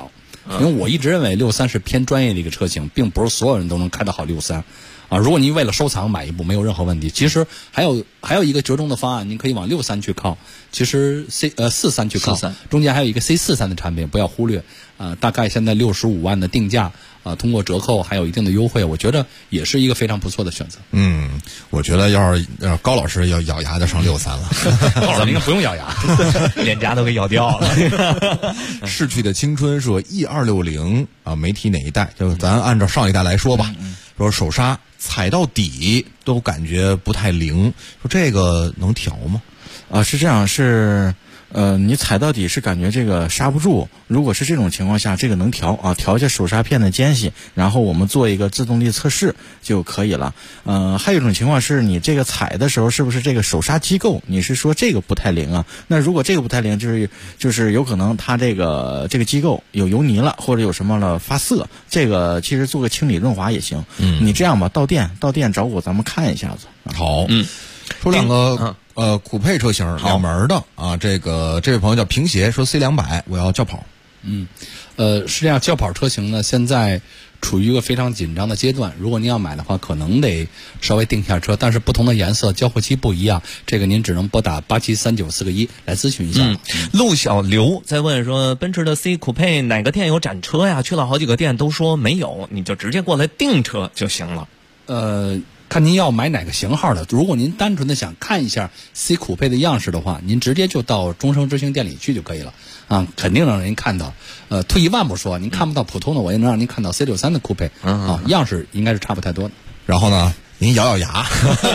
因为我一直认为63是偏专业的一个车型，并不是所有人都能开得好63。如果您为了收藏买一部没有任何问题。其实还有一个折中的方案，您可以往63去靠。其实43去靠，中间还有一个 C43的产品，不要忽略。大概现在65万的定价，通过折扣还有一定的优惠，我觉得也是一个非常不错的选择。 我觉得要是高老师要咬牙就上63了， 高老师应该不用咬牙， 脸颊都给咬掉了。 逝去的青春说 E260媒体哪一代？就咱按照上一代来说吧，说手刹踩到底都感觉不太灵，说这个能调吗？ 是这样，你踩到底是感觉这个刹不住，如果是这种情况下，这个能调调一下手刹片的间隙，然后我们做一个自动力测试就可以了。还有一种情况是你这个踩的时候是不是这个手刹机构，你是说这个不太灵啊？那如果这个不太灵，就是有可能它这个机构有油泥了，或者有什么了发涩，这个其实做个清理润滑也行。你这样吧，到店找我，咱们看一下子。 好，说两个酷配车型2门的这位朋友叫平鞋，说 C200 我要轿跑。 是这样，轿跑车型呢现在处于一个非常紧张的阶段，如果您要买的话，可能得稍微定一下车，但是不同的颜色交货期不一样，这个您只能拨打873941来咨询一下。 陆小刘在问说，奔驰的 C 酷配哪个店有展车呀？去了好几个店都说没有，你就直接过来订车就行了。 看您要买哪个型号的。如果您单纯的想看一下 C 酷配的样式的话，您直接就到中升之星店里去就可以了肯定让人看到。退一万步说，您看不到普通的，我也能让您看到 C63的酷配样式应该是差不太多的。 然后呢，您咬咬牙。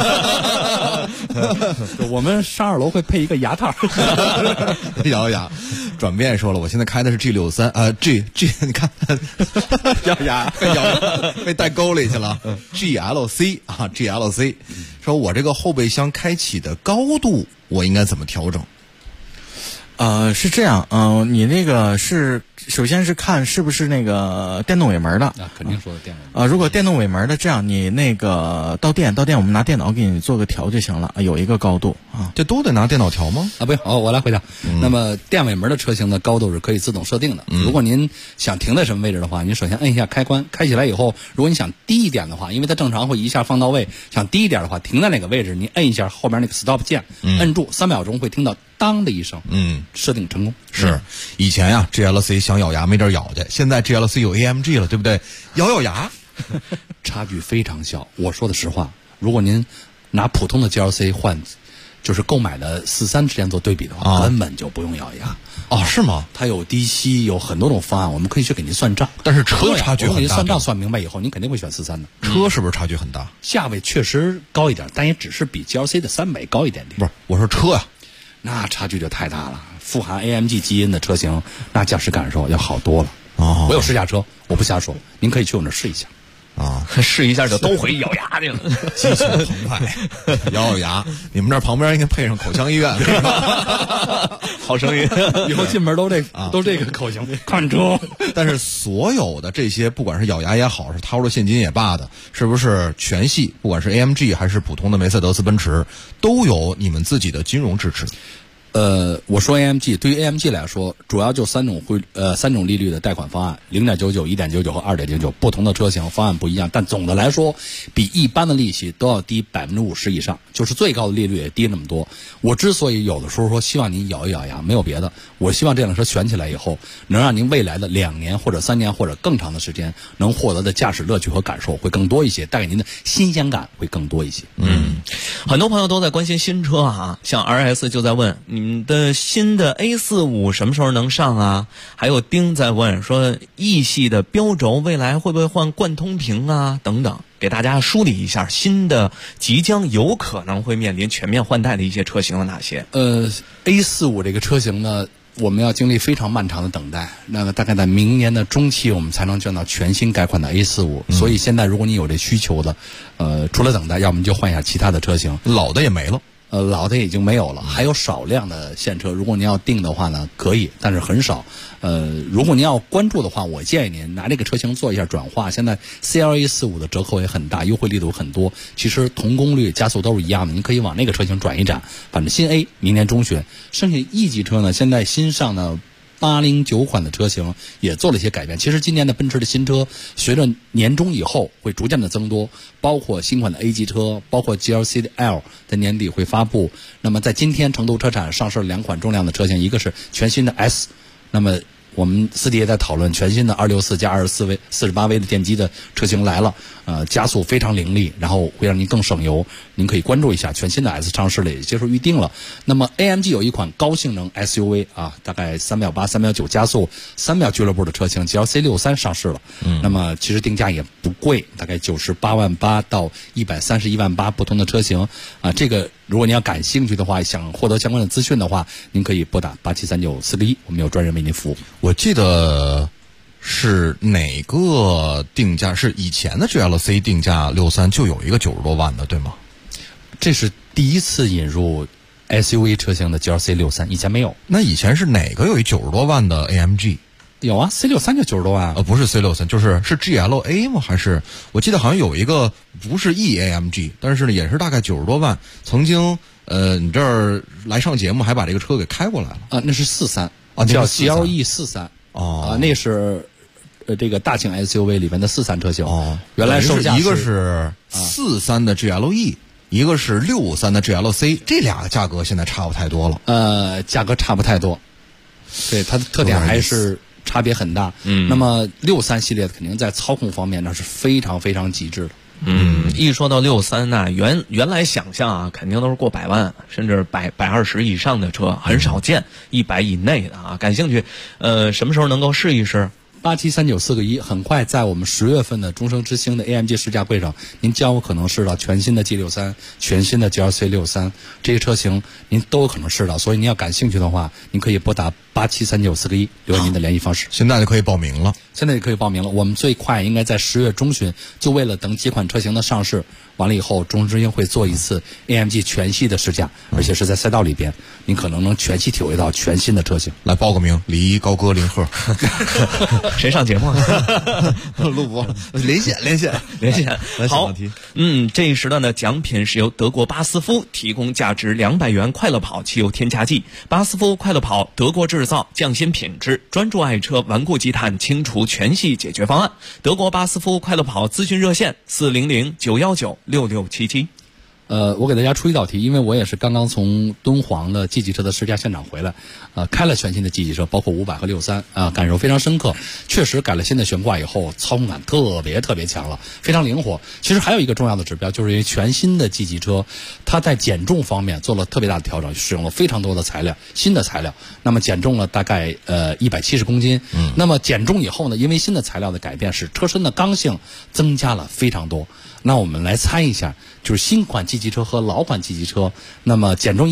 我们上2楼会配一个牙套。 咬咬牙。转变说了，我现在开的是 G63 G 你看咬牙被带沟里去了。GLC 说我这个后备箱开启的高度我应该怎么调整？ 是这样，你那个是首先是看是不是那个电动尾门的， 肯定说的电动。 如果电动尾门的，这样你那个到店我们拿电脑给你做个调就行了，有一个高度这都得拿电脑调吗？ 不用，我来回答。那么电尾门的车型的高度是可以自动设定的。如果您想停在什么位置的话，您首先摁一下开关，开起来以后，如果你想低一点的话，因为它正常会一下放到位，想低一点的话，停在哪个位置，您摁一下后边那个 stop 键，摁住3秒钟会听到当的一声，设定成功。 是以前呀 GLC 想咬牙没地儿咬去，现在 GLC 有 AMG 了，对不对？咬牙差距非常小。我说的实话，如果您拿普通的 GLC 换就是购买的43之间做对比的话，根本就不用咬牙。 是吗？ 它有低息，有很多种方案，我们可以去给您算账。 但是车差距很大， 给您算账算明白以后，您肯定会选43的。 车是不是差距很大？ 价位确实高一点，但也只是比 GLC 的300高一点点。 不是，我说车呀， 那差距就太大了。富含 AMG 基因的车型，那驾驶感受要好多了。我有试驾车，我不瞎说，您可以去我那试一下。 试一下就都回咬牙去了， 激情澎湃，咬牙。你们这旁边应该配上口腔医院， 好声音， 以后进门都这个口型。看车， 但是所有的这些，不管是咬牙也好，是掏出现金也罢的，是不是全系，不管是 AMG 还是普通的梅赛德斯奔驰，都有你们自己的金融支持？ 我说 AMG， 对于 AMG 来说，主要就3种利率的贷款方案，0.99、1.99和2.99，不同的车型方案不一样，但总的来说，比一般的利息都要低50%以上，就是最高的利率也低那么多。我之所以有的时候说希望您咬一咬牙，没有别的，我希望这辆车选起来以后，能让您未来的2年或者3年或者更长的时间，能获得的驾驶乐趣和感受会更多一些，带给您的新鲜感会更多一些。 很多朋友都在关心新车像 RS 就在问你们的新的 A45 什么时候能上啊？还有丁在问说 E 系的标轴未来会不会换贯通屏啊？等等，给大家梳理一下新的即将有可能会面临全面换代的一些车型有哪些。 A45 这个车型呢，我们要经历非常漫长的等待，那个大概在明年的中期我们才能见到全新改款的 A45。所以现在如果你有这需求的，除了等待，要么就换一下其他的车型， 老的也没了。 老的已经没有了，还有少量的现车，如果您要订的话呢，可以，但是很少。如果您要关注的话，我建议您拿这个车型做一下转化。现在 CLA45 的折扣也很大，优惠力度很多。其实同功率、加速都是一样的，您可以往那个车型转一转。反正新 A 明年中旬，剩下 E 级车呢，现在新上的 809款的车型也做了一些改变。其实今年的奔驰的新车随着年中以后会逐渐的增多，包括新款的 A 级车，包括 GLC 的 L 在年底会发布。那么在今天成都车展上市了2款重量的车型，一个是全新的 S， 那么我们私底也在讨论全新的264加48V 的电机的车型来了，加速非常凌厉，然后会让您更省油。您可以关注一下全新的 S 上市了，也接受预定了。那么 AMG 有一款高性能 SUV 啊，大概3秒8、3秒9加速3秒俱乐部的车型 GLC63 上市了。那么其实定价也不贵，大概98万8到131万8不同的车型啊。这个如果您要感兴趣的话，想获得相关的资讯的话，您可以拨打873941，我们有专人为您服务。 我记得是哪个定价？是以前的 GLC 定价63就有一个90多万的，对吗？ 这是第一次引入 SUV 车型的 GLC63，以前没有。 那以前是哪个有一90多万的 AMG？ 有啊 ，C63 就90多万。 不是 C63， 是 GLA 吗？还是我记得好像有一个不是 EAMG， 但是呢也是大概90多万。曾经你这儿来上节目还把这个车给开过来了啊，那是43 啊， 叫 GLE43 哦， 那是这个大型 SUV 里面的43车型哦。 原来售价一个是43的 GLE。一个是63的 GLC， 这俩价格现在差不太多了。 价格差不太多，对它的特点还是差别很大。那么63系列肯定在操控方面那是非常非常极致的。 一说到63呢，原来想象啊，肯定都是过100万，甚至120以上的车，很少见100以内的啊。感兴趣，什么时候能够试一试 ？873941，很快在我们10月份的终生之星的 AMG 试驾会上，您将有可能试到全新的 G63、全新的 GLC63 这些车型，您都有可能试到。所以您要感兴趣的话，您可以拨打873941，留下您的联系方式。 现在就可以报名了。 现在就可以报名了。我们最快应该在10月中旬，就为了等几款车型的上市，完了以后，终生之星会做一次 AMG 全系的试驾，而且是在赛道里边，您可能能全系体会到全新的车型。 来报个名，李一、高歌、林鹤。 谁上节目？ 录播连线。 好，这一时段的奖品是由德国巴斯夫提供价值200元快乐跑汽油添加剂。巴斯夫快乐跑，德国制造，匠心品质，专注爱车，顽固积碳，清除全系解决方案。德国巴斯夫快乐跑咨询热线400-919-6677。 我给大家出一道题，因为我也是刚刚从敦煌的 G 级车的试驾现场回来，开了全新的 G 级车，包括500和63啊，感受非常深刻。确实改了新的悬挂以后，操控感特别强了，非常灵活。其实还有一个重要的指标，就是因为全新的 G 级车，它在减重方面做了特别大的调整，使用了非常多的材料，新的材料。那么减重了大概170公斤。那么减重以后呢，因为新的材料的改变，使车身的刚性增加了非常多。那我们来猜一下，就是新款 G 级车和老款 G 级车，那么减重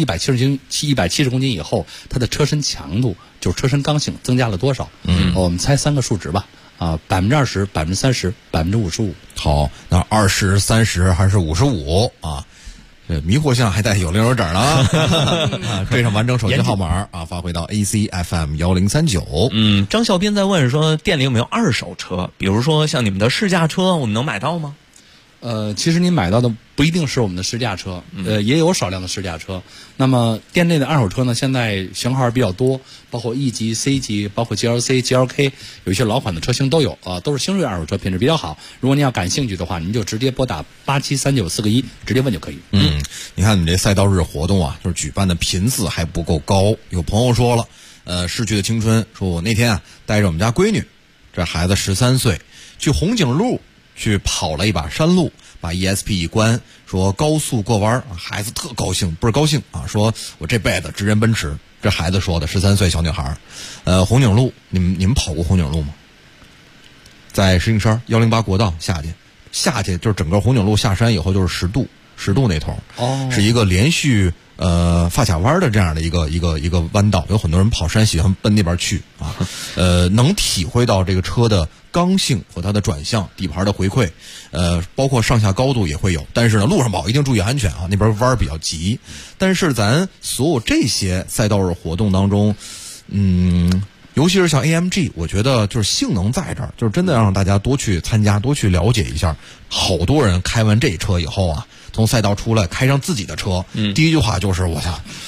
170公斤以后，它的车身强度，就是车身刚性增加了多少？我们猜3个数值吧。20%、30%、55%。 好，那20、30还是55啊？迷惑项还带有零有整了啊！对上完整手机号码啊，发回到 ACFM 1039。 张小斌在问说，店里有没有二手车？比如说像你们的试驾车，我们能买到吗？ 其实您买到的不一定是我们的试驾车，也有少量的试驾车。那么店内的二手车呢，现在型号比较多，包括 E 级、C 级，包括 GLC、GLK， 有一些老款的车型都有啊，都是星瑞二手车，品质比较好。如果您要感兴趣的话，您就直接拨打873941，直接问就可以。 你看你这赛道日活动啊，就是举办的频次还不够高。有朋友说了，逝去的青春，说我那天啊带着我们家闺女，这孩子13岁，去红景路去跑了一把山路，把 ESP 一关，说高速过弯，孩子特高兴，不是高兴啊，说我这辈子直人奔驰。这孩子说的13岁小女孩。红景路，你们跑过红景路吗？在石景山108国道下去就是整个红景路下山以后就是10度那头，是一个连续发卡弯的这样的一个弯道，有很多人跑山喜欢奔那边去啊，能体会到这个车的刚性和它的转向、底盘的回馈，包括上下高度也会有。但是呢，路上跑一定注意安全啊，那边弯比较急。但是咱所有这些赛道日活动当中，尤其是像 AMG， 我觉得就是性能在这儿，就是真的让大家多去参加，多去了解一下。好多人开完这车以后啊，从赛道出来开上自己的车，第一句话就是我操，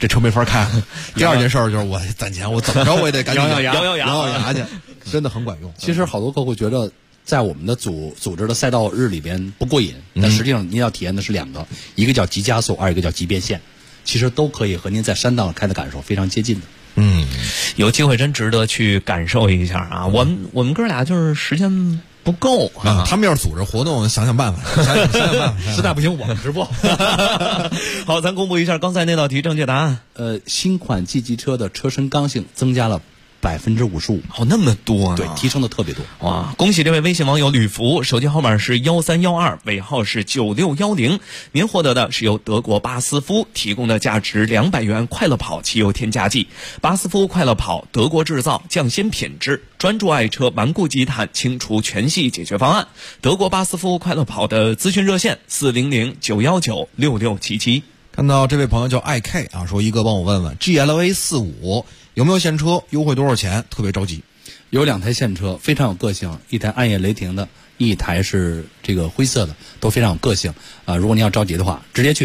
这车没法开。第二件事儿就是我攒钱，我怎么着我也得赶紧咬牙去，真的很管用。 其实好多客户觉得在我们的组织的赛道日里边不过瘾，但实际上您要体验的是两个，一个叫急加速，一个叫急变线，其实都可以和您在山道开的感受非常接近的。 有机会真值得去感受一下啊！我们哥俩就是时间不够啊。 他们要是组织活动，想办法，想办法。 实在不行，我们直播。 好，咱公布一下刚才那道题正确答案。 新款 G 级车的车身刚性增加了55%， 那么多啊！ 对，提升的特别多。 哇，恭喜这位微信网友吕福，手机号码是1312，尾号是9610。您获得的是由德国巴斯夫提供的价值200元快乐跑汽油添加剂。巴斯夫快乐跑，德国制造，匠心品质，专注爱车，顽固积碳，清除全系解决方案。德国巴斯夫快乐跑的咨询热线400-919-6677。 看到这位朋友叫IK 啊，说一哥帮我问问 GLA 45有没有现车，优惠多少钱？特别着急。 有2台现车，非常有个性，一台暗夜雷霆的，一台是这个灰色的，都非常有个性如果您要着急的话，直接去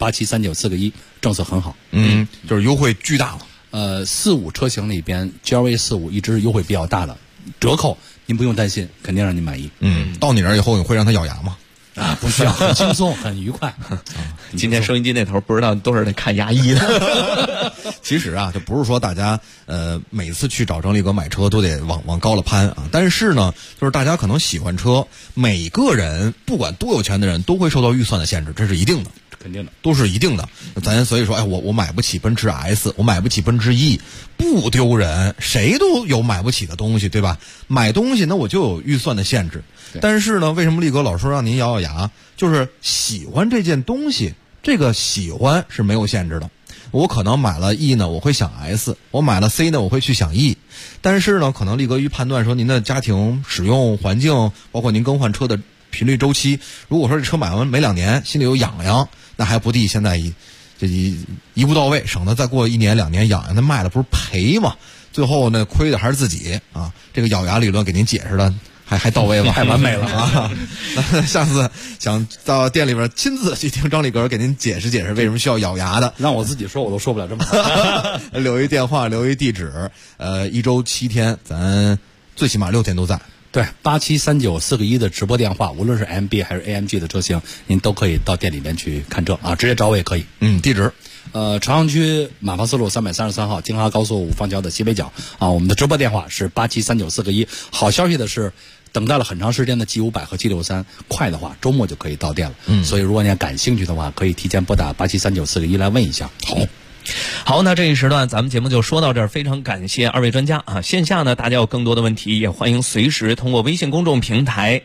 873941，政策很好。 就是优惠巨大了。45车型里边 GLA 45一直是优惠比较大的，折扣您不用担心，肯定让您满意。 到你那儿以后你会让他咬牙吗？ 不需要，很轻松，很愉快。 今天收音机那头不知道都是得看牙医的。 其实就不是说大家每次去找郑立哥买车都得往高了攀啊，但是呢，就是大家可能喜欢车，每个人不管多有钱的人都会受到预算的限制，这是一定的。 肯定的， 都是一定的。咱所以说，我买不起奔驰 S， 我买不起奔驰 E， 不丢人，谁都有买不起的东西，对吧？买东西呢，我就有预算的限制。但是呢，为什么力哥老说让您咬咬牙？就是喜欢这件东西，这个喜欢是没有限制的。我可能买了 E 呢，我会想 S； 我买了 C 呢，我会去想 E。但是呢，可能力哥一判断说您的家庭使用环境，包括您更换车的频率周期，如果说这车买完没2年，心里有痒痒，那还不地现在一步到位，省得再过1年2年痒痒，那卖了不是赔吗？最后呢，亏的还是自己啊！这个咬牙理论给您解释的还到位吧？ 太完美了啊！那下次想到店里边亲自去听张立格给您解释解释为什么需要咬牙的， 让我自己说我都说不了这么好。 留一电话，留一地址，1周7天，咱最起码6天都在。 对，873941的直播电话，无论是 MB 还是 AMG 的车型，您都可以到店里面去看车啊，直接找我也可以。 地址朝阳区马坊四路333号京哈高速5方桥的西北角啊，我们的直播电话是873941。好消息的是，等待了很长时间的 G500 和 G63，快的话周末就可以到店了。所以如果您感兴趣的话，可以提前拨打873941来问一下。 好，那这一时段咱们节目就说到这儿，非常感谢2位专家啊！线下呢，大家有更多的问题，也欢迎随时通过微信公众平台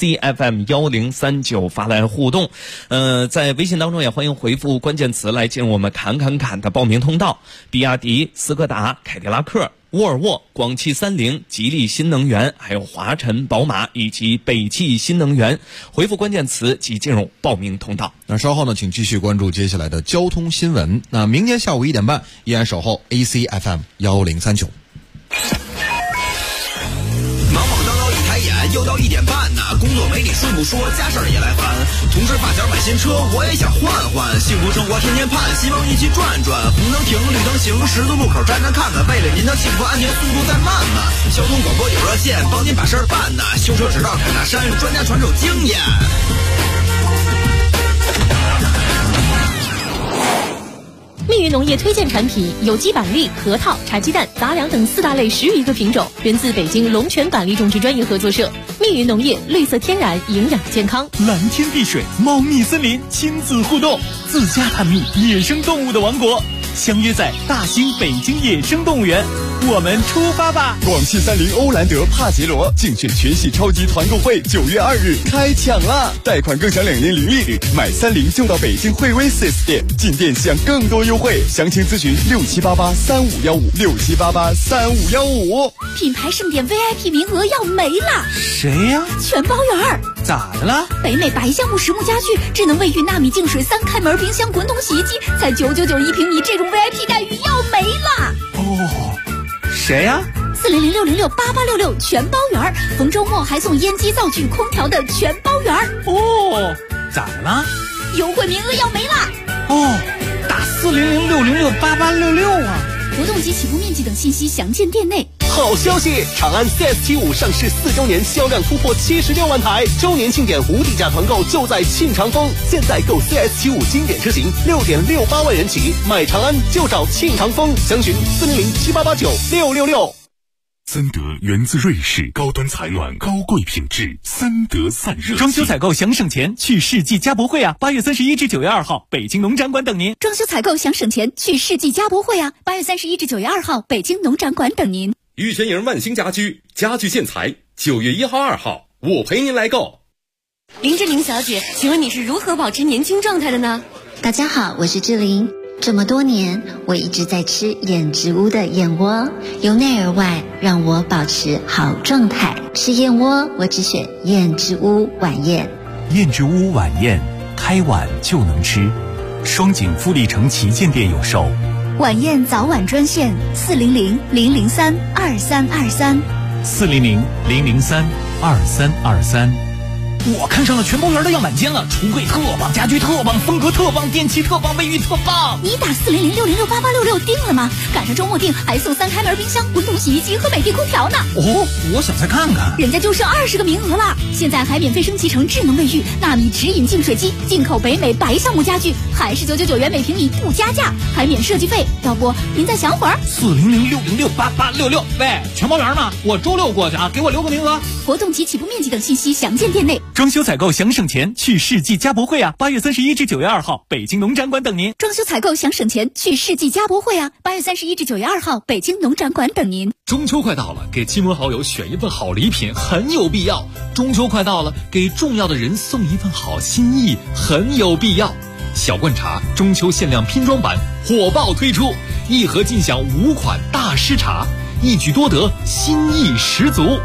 ACFM1039发来互动。在微信当中也欢迎回复关键词来进入我们侃的报名通道。比亚迪、斯柯达、凯迪拉克、沃尔沃、广汽30、吉利新能源，还有华晨宝马以及北汽新能源，回复关键词即进入报名通道。 那稍后呢，请继续关注接下来的交通新闻。那明天下午1点半依然守候 ACFM1039。 忙忙叨叨一抬眼，又到1点半呐，工作没你顺不说，家事儿也来烦。同事发小买新车，我也想换换，幸福生活天天盼，希望一起转转。红灯停，绿灯行，十字路口站站看看，为了您的幸福安全，速度再慢慢。交通广播有热线，帮您把事儿办呐。修车直到凯纳山，专家传授经验。 密云农业推荐产品有机板栗、核桃、茶鸡蛋、杂粮等4大类10余个品种，源自北京龙泉板栗种植专业合作社。密云农业，绿色天然，营养健康。 蓝天碧水，茂密森林，亲子互动，自家探秘野生动物的王国，相约在大兴北京野生动物园，我们出发吧！ 广汽30欧蓝德帕杰罗竞选全系超级团购会9月2日开抢了，贷款更享2年零利率，买30就到北京惠威 4S 店，进店享更多优惠，详情咨询67883515，67883515。 品牌盛典 VIP 名额要没了， 谁呀？ 全包圆。 咋的了？ 北美白橡木实木家具、智能卫浴、纳米净水、3开门冰箱、滚筒洗衣机，才999一平米，这种 VIP 待遇要没了。 哦，谁呀 ？400-606-8866全包圆，逢周末还送烟机、灶具、空调的全包圆。 哦，咋的了？ 优惠名额要没了。 哦，大 400-606-8866啊！ 活动及起步面积等信息详见店内。 好消息！长安 CS75 上市4周年，销量突破76万台，周年庆典无底价团购就在庆长丰。现在购 CS75 经典车型6.68万元起，买长安就找庆长丰，详询400-7889-666。 森德源自瑞士，高端采暖，高贵品质，森德散热。 装修采购想省钱，去世纪家博会啊！8月31至9月2号，北京农展馆等您。 装修采购想省钱，去世纪家博会啊！8月31至9月2号，北京农展馆等您。 玉泉营万兴家居家具建材，9月1号、2号，我陪您来购。 林志玲小姐，请问你是如何保持年轻状态的呢？ 大家好，我是志玲。这么多年，我一直在吃燕之屋的燕窝，由内而外让我保持好状态。吃燕窝，我只选燕之屋晚宴。 燕之屋晚宴，开碗就能吃。双井富力城旗舰店有售。 晚宴早晚专线400-003-2323。 400-003-2323。 我看上了全包园的样板间了，橱柜特棒，家具特棒，风格特棒，电器特棒，卫浴特棒。 你打400-606-8866定了吗？赶上周末订还送3开门冰箱、滚筒洗衣机和美的空调呢。 哦，我想再看看。 人家就剩20个名额了，现在还免费升级成智能卫浴、纳米直饮净水机，进口北美白橡木家具，还是999元每平米不加价，还免设计费。要不您再想会儿 ？400-606-8866。喂，全包园呢？我周6过去啊，给我留个名额。 活动及起步面积等信息详见店内。 装修采购想省钱，去世纪家博会啊！8月31至9月2号，北京农展馆等您。 装修采购想省钱，去世纪家博会啊！8月31至9月2号，北京农展馆等您。 中秋快到了，给亲朋好友选一份好礼品很有必要。中秋快到了，给重要的人送一份好心意很有必要。小罐茶中秋限量拼装版火爆推出，一盒尽享5款大师茶，一举多得，心意十足。